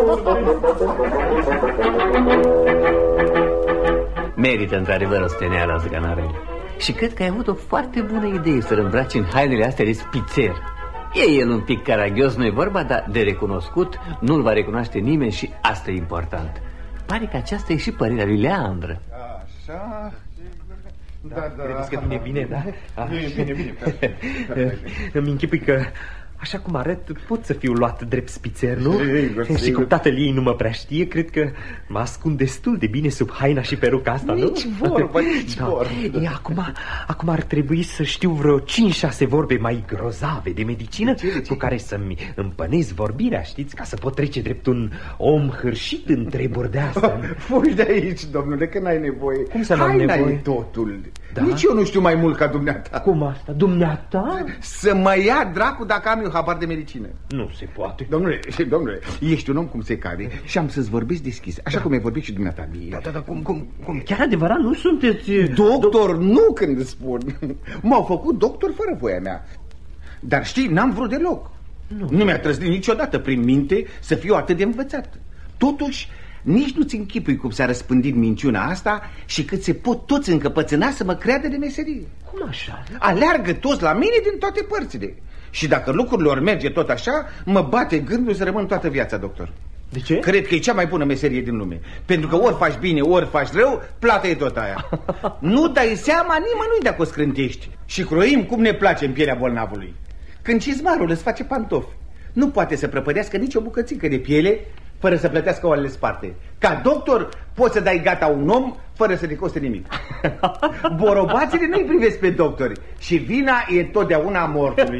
Merită într-adevăr o steneală, Zganarel. Și cred că ai avut o foarte bună idee să-l îmbraci în hainele astea de spițer. E el un pic caragios, nu-i vorba, dar de recunoscut nu-l va recunoaște nimeni și asta e important. Pare că aceasta e și părerea lui Leandră. Așa. Da. Credeți că vine bine, da? Bine. Îmi închipui că, așa cum arăt, pot să fiu luat drept spițer, nu? Și cum tatăl ei nu mă prea știe, cred că mă ascund destul de bine sub haina și peruca asta, nu? Nici vorbă. E, acum ar trebui să știu vreo 5-6 vorbe mai grozave de medicină cu care să-mi împănez vorbirea, știți? Ca să pot trece drept un om hârșit în treburi de asta. Fugi de aici, domnule, că n-ai nevoie. Cum să n-am nevoie? Totul. Da? Nici eu nu știu mai mult ca dumneata. Cum asta? Dumneata? Să mă ia dracu dacă am eu habar de medicină. Nu se poate. Domnule, ești un om cum se cade și am să-ți vorbesc deschis, așa cum ai vorbit și dumneata mie. Da, cum? Chiar adevărat, nu sunteți... Doctor, nu când îți spun. M-au făcut doctor fără voia mea. Dar știi, n-am vrut deloc. Nu mi-a trăznit niciodată prin minte să fiu atât de învățat. Totuși, nici nu-ți închipui cum s-a răspândit minciuna asta și cât se pot toți încăpățâna să mă creadă de meserie. Cum așa? Aleargă toți la mine din toate părțile. Și dacă lucrurile ori merge tot așa, mă bate gândul să rămân toată viața doctor. De ce? Cred că e cea mai bună meserie din lume. Pentru că ori faci bine, ori faci rău, plata e tot aia. Nu dai seama nimănui dacă o scrântești. Și croim cum ne place în pielea bolnavului. Când cizmarul îți face pantofi, nu poate să prăpădească nici o bucățică de piele fără să plătească oalele sparte. Ca doctor poți să dai gata un om fără să ne coste nimic. Borobațile nu-i privesc pe doctori și vina e totdeauna a mortului.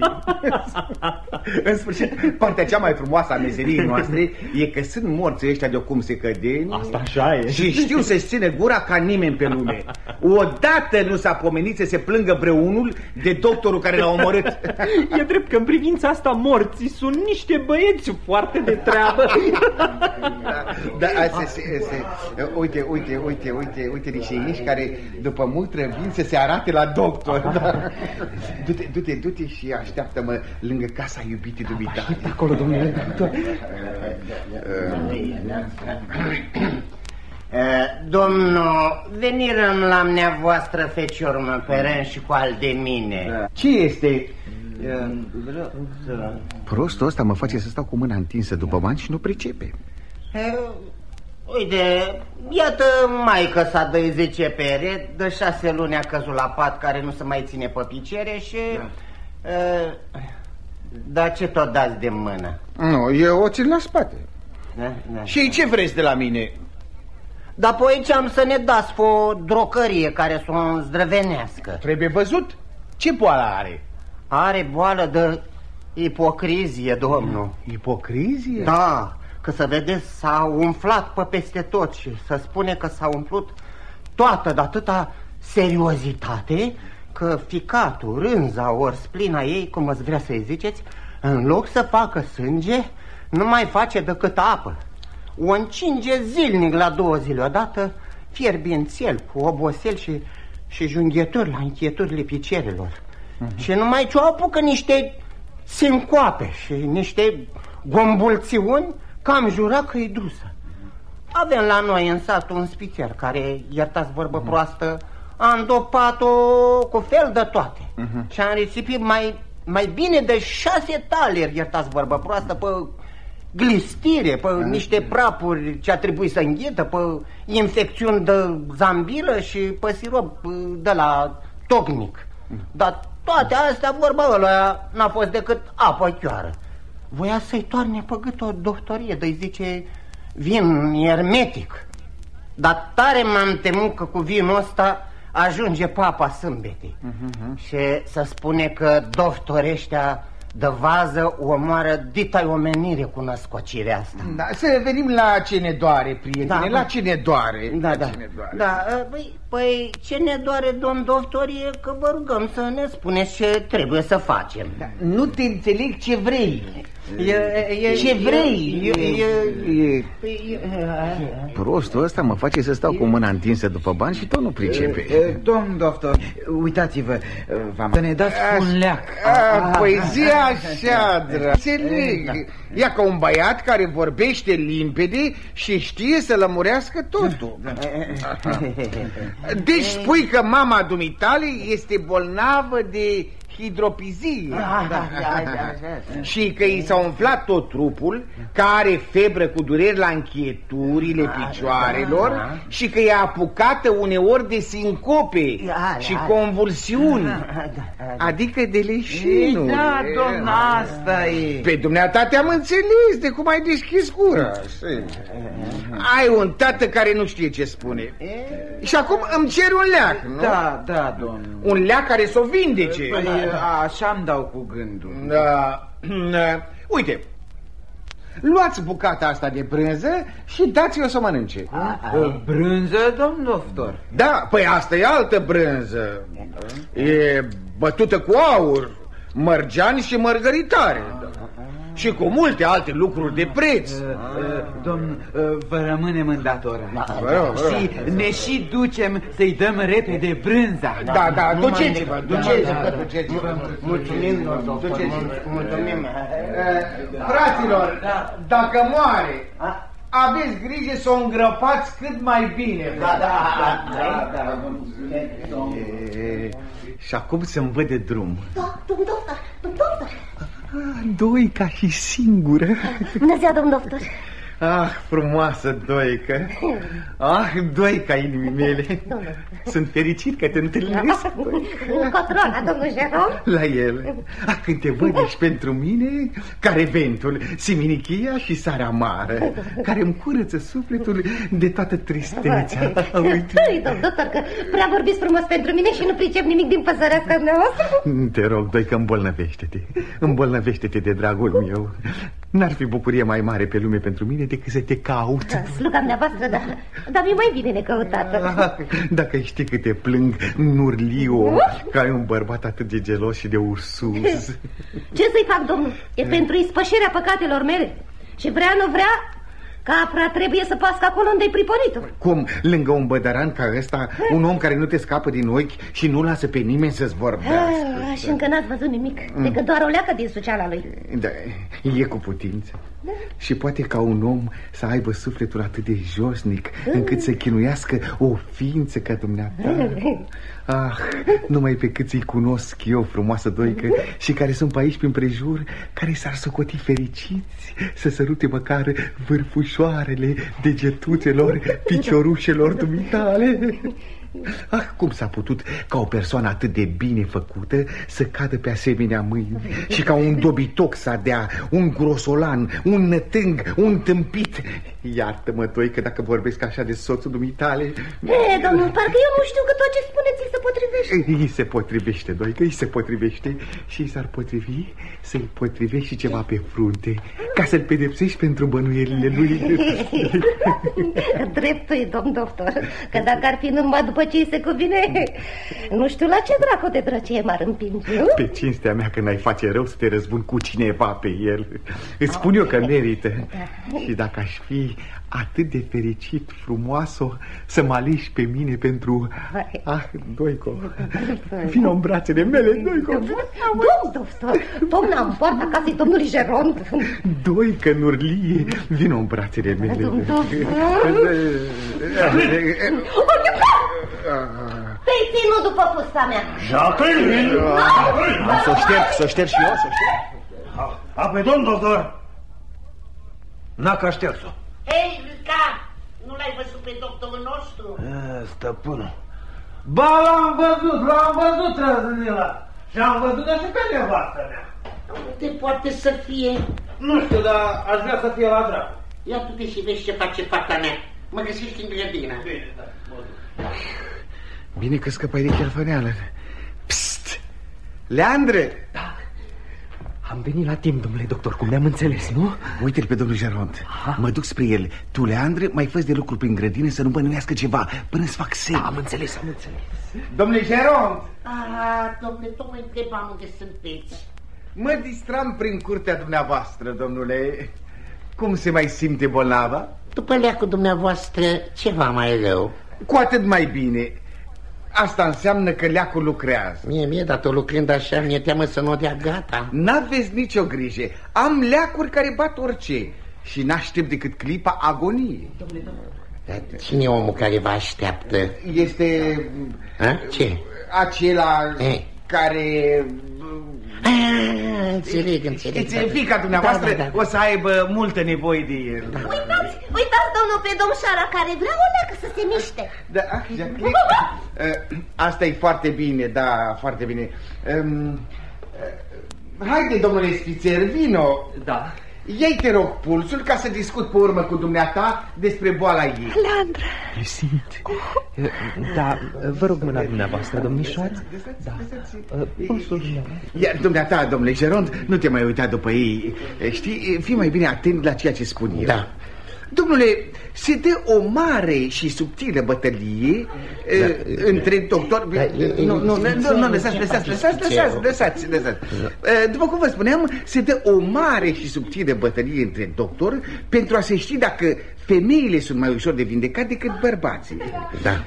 În sfârșit, partea cea mai frumoasă a meseriei noastre e că sunt morții ăștia de cum se cădeni. Asta așa e. Și știu să-și ține gura ca nimeni pe lume. Odată nu s-a pomenit să se plângă vreunul de doctorul care l-a omorât. E drept că în privința asta morții sunt niște băieți foarte de treabă. Da, uite niște ieși care după mutră vin să se arate la doctor. Da. Du-te și așteaptă-mă lângă casa iubitei dumitale. Acolo, domnule doctor. Domnul, venirăm la mneavoastră feciorul meu pe și cu al de mine. Ce este? Prostul ăsta mă face să stau cu mâna întinsă după bani și nu pricepe. Uite, iată maică sa de 10 pere, de 6 luni a căzut la pat care nu se mai ține pe picere și... Dar ce tot dați de mână? Nu, eu o țin la spate. Da. Și ce vreți de la mine? Dar apoi ce am să ne dați pe o drocărie care să o zdrăvenească? Trebuie văzut. Ce boală are? Are boală de ipocrizie, domnul. Ipocrizie? Da, că să vedeți, s-a umflat pe peste tot și să spune că s-a umplut toată de atâta seriozitate că ficatul, rânza ori splina ei, cum îți vrea să-i ziceți, în loc să facă sânge, nu mai face decât apă. O încinge zilnic la 2 zile odată, fierbințel, cu obosel și junghieturi la încheieturile picierelor. Și numai ce o apucă niște sincoape și niște gombulțiuni, că am jurat că e drusă. Avem la noi în sat un spițer care, iertați vorbă proastă, a îndopat-o cu fel de toate. Și am risipit mai bine de 6 taleri, iertați vorbă proastă, pe glistire, pe niște prapuri ce a trebuit să înghetă, pe infecțiuni de zambilă și pe sirop de la tocnic. Dar toate astea, vorba ăla, n-a fost decât apă chioară. Voia să-i toarne pe gât o doctorie, de-i zice vin ermetic. Dar tare m-am temut că cu vinul ăsta ajunge papa sâmbete și să spune că doctorii ăștia de vază omoară dita-i omenire cu născocirea asta. Da, să venim la ce ne doare, prietene, la ce ne doare. Păi ce ne doare, domn doctor, e că vă rugăm să ne spuneți ce trebuie să facem. Nu te înțeleg ce vrei. Ce vrei? Prostul ăsta mă face să stau cu mâna întinsă după bani și tot nu pricepe. Domn doctor, uitați-vă, să ne dați un leac. Păi zi așa, înțeleg. Ia ca un băiat care vorbește limpede și știe să lămurească totul. Deci spui că mama dumitale este bolnavă de hidropizie. Și că i s-a umflat tot trupul, că are febră cu dureri la încheieturile picioarelor și că e apucată uneori de sincope și convulsiuni, adică de leșinuri. Da, domn, asta e. Pe dumneata te-am înțeles de cum ai deschis gura. Ai un tată care nu știe ce spune. Și acum îmi ceri un leac, nu? Da, domn. Un leac care să o vindece. Așa-mi dau cu gândul. Uite, luați bucata asta de brânză și dați-o să mănânce. Brânză, domn doctor? Da, păi asta e altă brânză. E bătută cu aur, mărgeani și mărgăritare. Și cu multe alte lucruri de preț. Domn, vă rămânem îndatorat. Și ne și ducem să-i dăm repede brânza. Da, duceți-vă. Mulțumim, doctor. Mulțumim. Fraților, dacă moare, aveți grijă să o îngrăpați cât mai bine. Da. Și acum să-mi văd de drum. Domn doctor. Doica și singură. Bună ziua, domn doctor. Ah, frumoasă Doică. Doica inimii mele. Sunt fericit că te întâlnesc. Cotrola, domnul Jeron. La el. Când te văd ești pentru mine ca reventul, siminichia și sarea amară, care îmi curăță sufletul de toată tristețea. Uite, domn doctor, că prea vorbiți frumos pentru mine și nu pricep nimic din păsărească dumneavoastră. Te rog, Doică, îmbolnăvește-te de dragul meu. N-ar fi bucurie mai mare pe lume pentru mine decât să te caut. Sluga dumneavoastră, dar mi-e mai bine necăutată. Dacă știi că te plâng, Nurliu, că ai un bărbat atât de gelos și de ursus. Ce să-i fac, domnul? E pentru ispășirea păcatelor mele. Și vrea, nu vrea, capra trebuie să pască acolo unde-i priponit-o. Cum? Lângă un bădăran ca ăsta, un om care nu te scapă din ochi și nu lasă pe nimeni să-ți vorbească. Și încă n-ați văzut nimic, decât doar o leacă din suceala lui. Da, e cu putință. Și poate ca un om să aibă sufletul atât de josnic încât să chinuiască o ființă ca dumneata. Numai pe cât îi cunosc eu, frumoasă Doică, și care sunt pe aici prin prejur, care s-ar socoti fericiți să sărute măcar vârfușoarele degetuțelor piciorușelor dumitale. Cum s-a putut ca o persoană atât de bine făcută să cadă pe asemenea mâini și ca un dobitoc să dea, un grosolan, un nătâng, un tâmpit. Iartă-mă, Doică, dacă vorbesc așa de soțul dumitale. Domnul, parcă eu nu știu că tot ce spuneți îi se potrivește. Îi se potrivește, Doică, îi se potrivește. Și îi s-ar potrivi să-i potrivești și ceva pe frunte, ca să-l pedepsești pentru bănuielile lui. Dreptul, domn doctor, că dacă ar fi numai după ce îi se cuvine, nu știu la ce dracu de drăcie m-ar împinge. Pe cinstea mea că n-ai face rău să te răzbun cu cineva pe el. Îți spun eu că merită. Și dacă aș fi atât de fericit, frumoasă, să mă alegi pe mine pentru... Doico, vină în brațele mele, Doico. Domn doctor, domnul am poartă acasă-i domnului Geron. Doică, Nurlie, vină în brațele mele. Domn doctor. Te-ai ținut după pusta mea. Jacqueline! Să o șterg și eu, să o șterg. Apoi, domn doctor, n-a ca șterg-o. Hei, Luca, nu l-ai văzut pe doctorul nostru? Stăpânul. Ba, l-am văzut, Răzânila. Și am văzut și pe nevastă mea. Unde poate să fie? Nu știu, dar aș vrea să fie la dracu. Ia tu și vezi ce face fata mea. Mă găsești în grădină. Bine că scăpai de chelfăneală. Psst! Leandre! Da. Am venit la timp, domnule doctor, cum ne-am înțeles, nu? Uite-l pe domnul Geront. Mă duc spre el. Tu, Leandre, mai fă de lucru prin grădină să nu bănuiască ceva până-ți fac semn. Da, am înțeles. Domnule Geront! Domnule, tocmai întrebam unde sunteți. Mă distram prin curtea dumneavoastră, domnule. Cum se mai simte bolnava? După leacul dumneavoastră, ceva mai rău. Cu atât mai bine. Asta înseamnă că leacul lucrează. Mie, dar tot lucrând așa, mi-e teamă să nu dea gata. N-aveți nicio grijă. Am leacuri care bat orice și n-aștept decât clipa agoniei. Dar cine e omul care vă așteaptă? Este... Ce? Acela care... Înțeleg. Fiica dumneavoastră o să aibă multă nevoie de el. Uitați, domnul, pe domșoara care vrea o leacă să se miște. Da, asta e foarte bine, da, foarte bine. Haide, domnule Spițer, vino. Da. Ia-i, te rog, pulsul ca să discut pe urmă cu dumneata despre boala ei. Leandra. Lucinda. Da, vă rog mâna dumneavoastră, domnișoară. Da. Pulsul dumneavoastră. Iar dumneata, domnule Geront, nu te mai uita după ei. Știi, fii mai bine atent la ceea ce spun eu. Da. Domnule, se dă o mare și subtilă bătălie între doctor... Nu, lăsați. După cum vă spuneam, se dă o mare și subtilă bătălie între doctor pentru a se ști dacă femeile sunt mai ușor de vindecat decât bărbații. Da.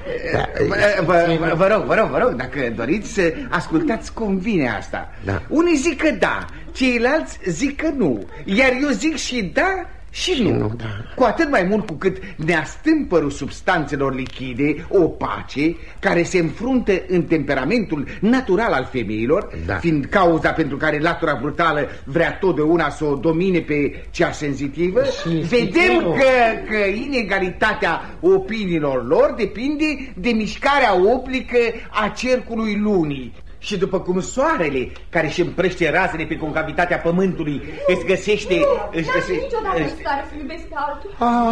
Vă rog, dacă doriți să ascultați, convine asta. Da. Unii zic că da, ceilalți zic că nu, iar eu zic și da și nu. Da. Cu atât mai mult cu cât ne astâmpărul substanțelor lichide, opace, care se înfruntă în temperamentul natural al femeilor, fiind cauza pentru care latura brutală vrea totdeauna să o domine pe cea senzitivă, vedem că inegalitatea opiniilor lor depinde de mișcarea oblică a cercului lunii. Și după cum soarele care își împrăște razele pe concavitatea pământului îți găsește... N-aș niciodată în stare să iubesc pe altul.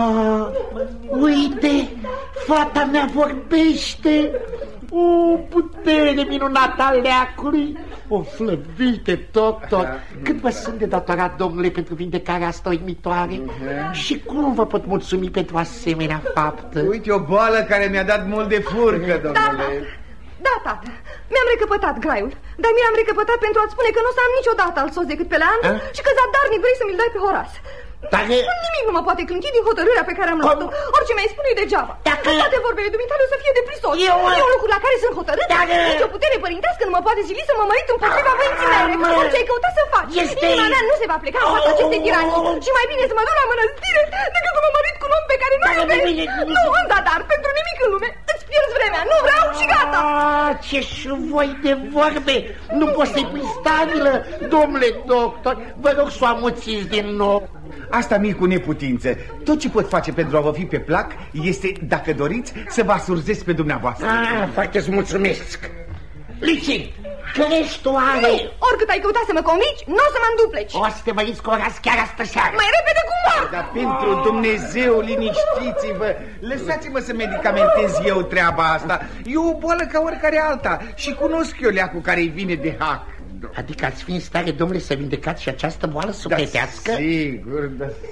Uite, fata mea vorbește. O putere minunată a leacului. O flăvite, doctor. Cât vă sunt de datorat, domnule, pentru vindecarea asta uimitoare? Și cum vă pot mulțumi pentru asemenea faptă? Uite, o boală care mi-a dat mult de furcă, domnule. Da, tată, mi-am recăpătat graiul, dar mi l-am recăpătat pentru a-ți spune că nu o să am niciodată alt soț decât pe Leandru și că zadarnic vrei să mi-l dai pe Horas. Nimic nu mă poate clânchi din hotărârea pe care am luat-o. Orice mi-ai spune e degeaba. Toate vorbele dumitale o să fie de prisos. E un lucru la care sunt hotărât. Nici o putere părintească nu mă poate sili să mă mărit împotriva voinții mele. Orice ai căutat să faci. Inima mea nu se va pleca în fața acestei tiranii. Și mai bine să mă duc la mănăstire decât să mă mărit cu un om pe care nu iubesc. Nu, în zadar, pentru nimic în lume. Îți pierzi vremea, nu vreau și gata. Ce șuvoi de vorbe. Nu poți să-i pui stabilă, domnule doctor. Vă rog să o amuțiți din nou. Asta mi-e cu neputință. Tot ce pot face pentru a vă fi pe plac este, dacă doriți, să vă asurzesc pe dumneavoastră. Foarte-ți mulțumesc. Licin, crești tu are... Oricât ai căutat să mă convingi, nu o să mă îndupleci. O să te măriți cu Horas chiar astă seară. Mai repede cum mor. Dar pentru Dumnezeu, liniștiți-vă. Lăsați-mă să medicamentez eu treaba asta. E o boală ca oricare alta și cunosc eu leacul care-i vine de hac. Adică ați fi în stare, domnule, să vindecați și această boală sufletească? Da, sigur.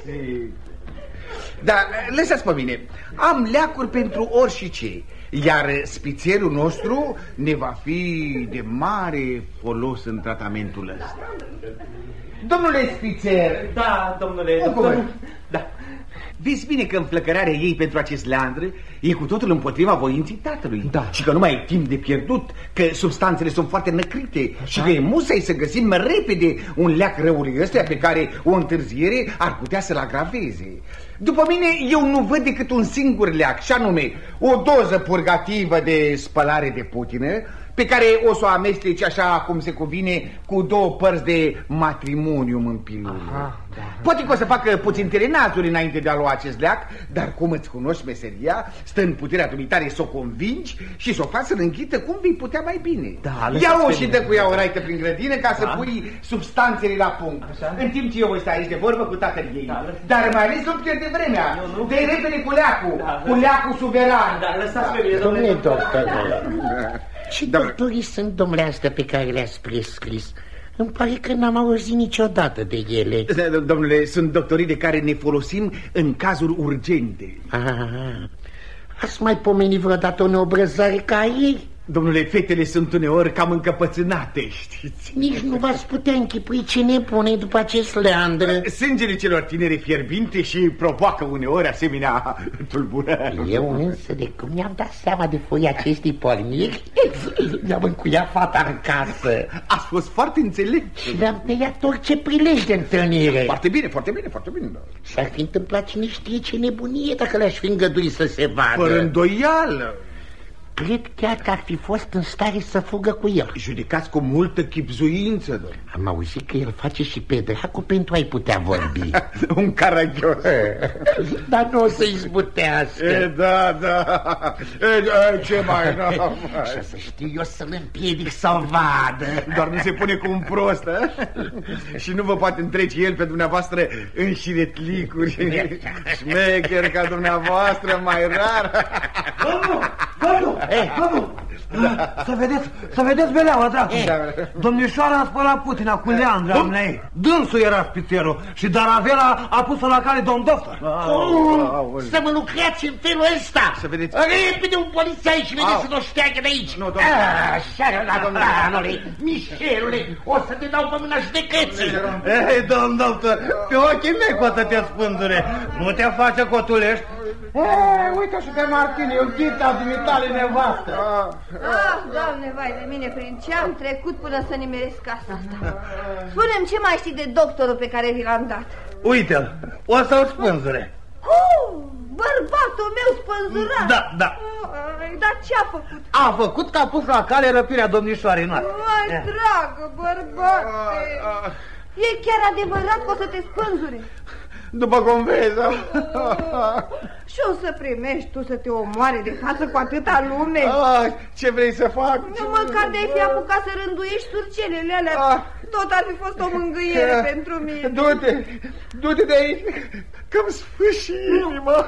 Dar lăsați pe mine. Am leacuri pentru orice, iar spițierul nostru ne va fi de mare folos în tratamentul ăsta. Domnule spițer. Da, domnule doctor. Da. Vezi bine că înflăcărarea ei pentru acest Leandru e cu totul împotriva voinții tatălui. Da. Și că nu mai e timp de pierdut, că substanțele sunt foarte năcrite. Așa. Și că e musai să găsim repede un leac răului ăsta pe care o întârziere ar putea să-l agraveze. După mine, eu nu văd decât un singur leac, și anume o doză purgativă de spălare de putină, pe care o să o amesteci așa cum se cuvine cu 2 părți de matrimonium în pilulă. Poate că o să facă puțin terenazuri înainte de a lua acest leac, dar cum îți cunoști meseria, stă în puterea dumitare să o convingi și să o faci să-l închită cum vei putea mai bine. Ia-o și dă cu ea o raită prin grădină ca să pui substanțele la punct. În timp ce eu voi sta aici de vorbă cu tatăl ei. Dar mai ales nu pierde vremea. Dă-i repede cu leacul, cu leacul suveran. Da, lăsați pe mine, domnule doctor. Ce doctorii sunt, domnule, astea pe care le-ați prescris? Îmi pare că n-am auzit niciodată de ele. Domnule, sunt doctorii de care ne folosim în cazuri urgente. Ați mai pomenit vreodată o neobrăzare ca ei? Domnule, fetele sunt uneori cam încăpățânate, știți? Nici nu v-ați putea închipui ce nepune după acest Leandră. Sângele celor tinere fierbinte și provoacă uneori asemenea tulburări. Eu însă, de cum mi-am dat seama de foii acestei porniri, mi-am încuiat fata în casă. Ați fost foarte înțelept. Și le-am tăiat orice prilej de întâlnire. Foarte bine, foarte bine, foarte bine. S-ar fi întâmplat cine știe ce nebunie dacă le-aș fi îngăduit să se vadă. Fără îndoială. Cred chiar că ar fi fost în stare să fugă cu el. Judecați cu multă chipzuință, domnule. Am auzit că el face și pe dracu pentru a-i putea vorbi. Un caragios. Dar nu o să-i zbutească. Da. Ce mai? Și să știu eu să-l împiedic să-l vadă. Doar nu se pune cu un prost, și nu vă poate întrece el pe dumneavoastră în șiretlicuri. Șmecher ca dumneavoastră, mai rar. Domnul! Să vedeți beleaua, dracu. Domnișoara a spălat putina cu Leandra, amnei. Dânsul era spițerul și Daravela a pus-o la cale domn doctor. Să mă lucrați în felul ăsta. Să vedeți. Repede un polițai și vedeți să nu șteagă de aici. Nu, domnule. Șarlatanule, Mișelule, o să te dau pe mâna judecății. Ei, domn doctor, pe ochii mei cotă-te spânzure. Nu te face cotulești. Uite și pe Martine, iubita dumitale nevastă. Doamne, vai de mine, prin ce am trecut până să nimeresc casa asta. Spune-mi, ce mai știi de doctorul pe care vi l-am dat? Uite-l, o să-l spânzure. Bărbatul meu spânzurat. Da. Dar ce a făcut? A făcut că a pus la cale răpirea domnișoarei noastre. Mai dragă, bărbate. E chiar adevărat că o să te spânzure? După cum vezi. Și o să primești tu să te omoare de față cu atâta lume? Ce vrei să fac? Nu, măcar de-ai fi apucat să rânduiești surcelele alea. Tot ar fi fost o mângâiere pentru mine. Du-te de aici, că-mi sfârși inima.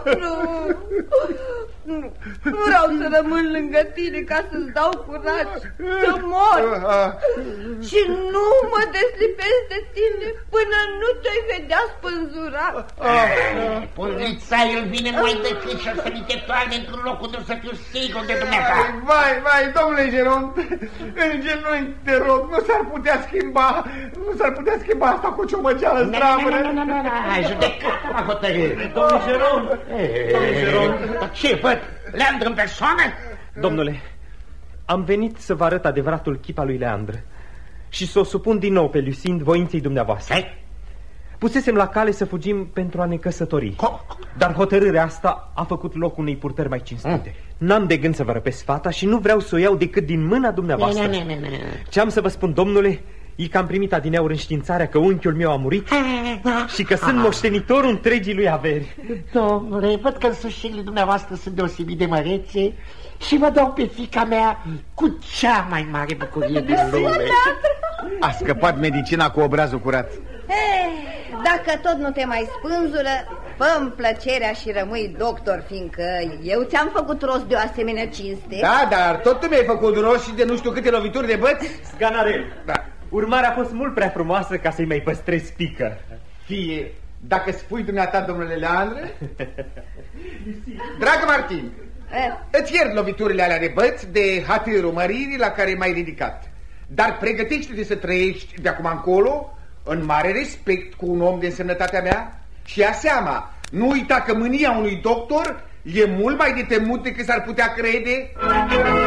Nu vreau să rămân lângă tine ca să-ți dau curaj să mor. Și nu mă deslipesc de tine până nu te-ai vedea spânzurat. Polițaiul vine mai decât și să mi te toarne într-un loc unde o să fiu sigur de dumneata. Vai, domnule Geron, în genunchi te rog, nu s-ar putea schimba asta cu ciomăgeală zdravănă. Nu, judecata m-a hotărât. Domnul Geron. Ce, văd? Leandră în persoană? Domnule, am venit să vă arăt adevăratul chip al lui Leandră și să o supun din nou pe Lucind voinței dumneavoastră. Pusesem la cale să fugim pentru a ne căsători, dar hotărârea asta a făcut loc unei purtări mai cinstite. N-am de gând să vă răpesc fata și nu vreau să o iau decât din mâna dumneavoastră. Ce am să vă spun, domnule, e că am primit adineauri înștiințarea că unchiul meu a murit și că sunt moștenitorul întregii lui averi. Domnule, văd că însușirile dumneavoastră sunt deosebit de mărețe și vă dau pe fiica mea cu cea mai mare bucurie din lume. A scăpat medicina cu obrazul curat. Dacă tot nu te mai spânzură, fă-mi plăcerea și rămâi doctor, fiindcă eu ți-am făcut rost de o asemenea cinste. Da, dar tot tu mi-ai făcut rost și de nu știu câte lovituri de băți. Sganarel, urmarea a fost mult prea frumoasă ca să-i mai păstrez pică. Fie, dacă spui dumneata, domnule Leandre. Dragă Martin, îți iert loviturile alea de băți de hatârul măririi la care m-ai ridicat. Dar pregătește-te să trăiești de acum încolo în mare respect cu un om de însemnătatea mea și ia seama, nu uita că mânia unui doctor e mult mai de temut decât s-ar putea crede.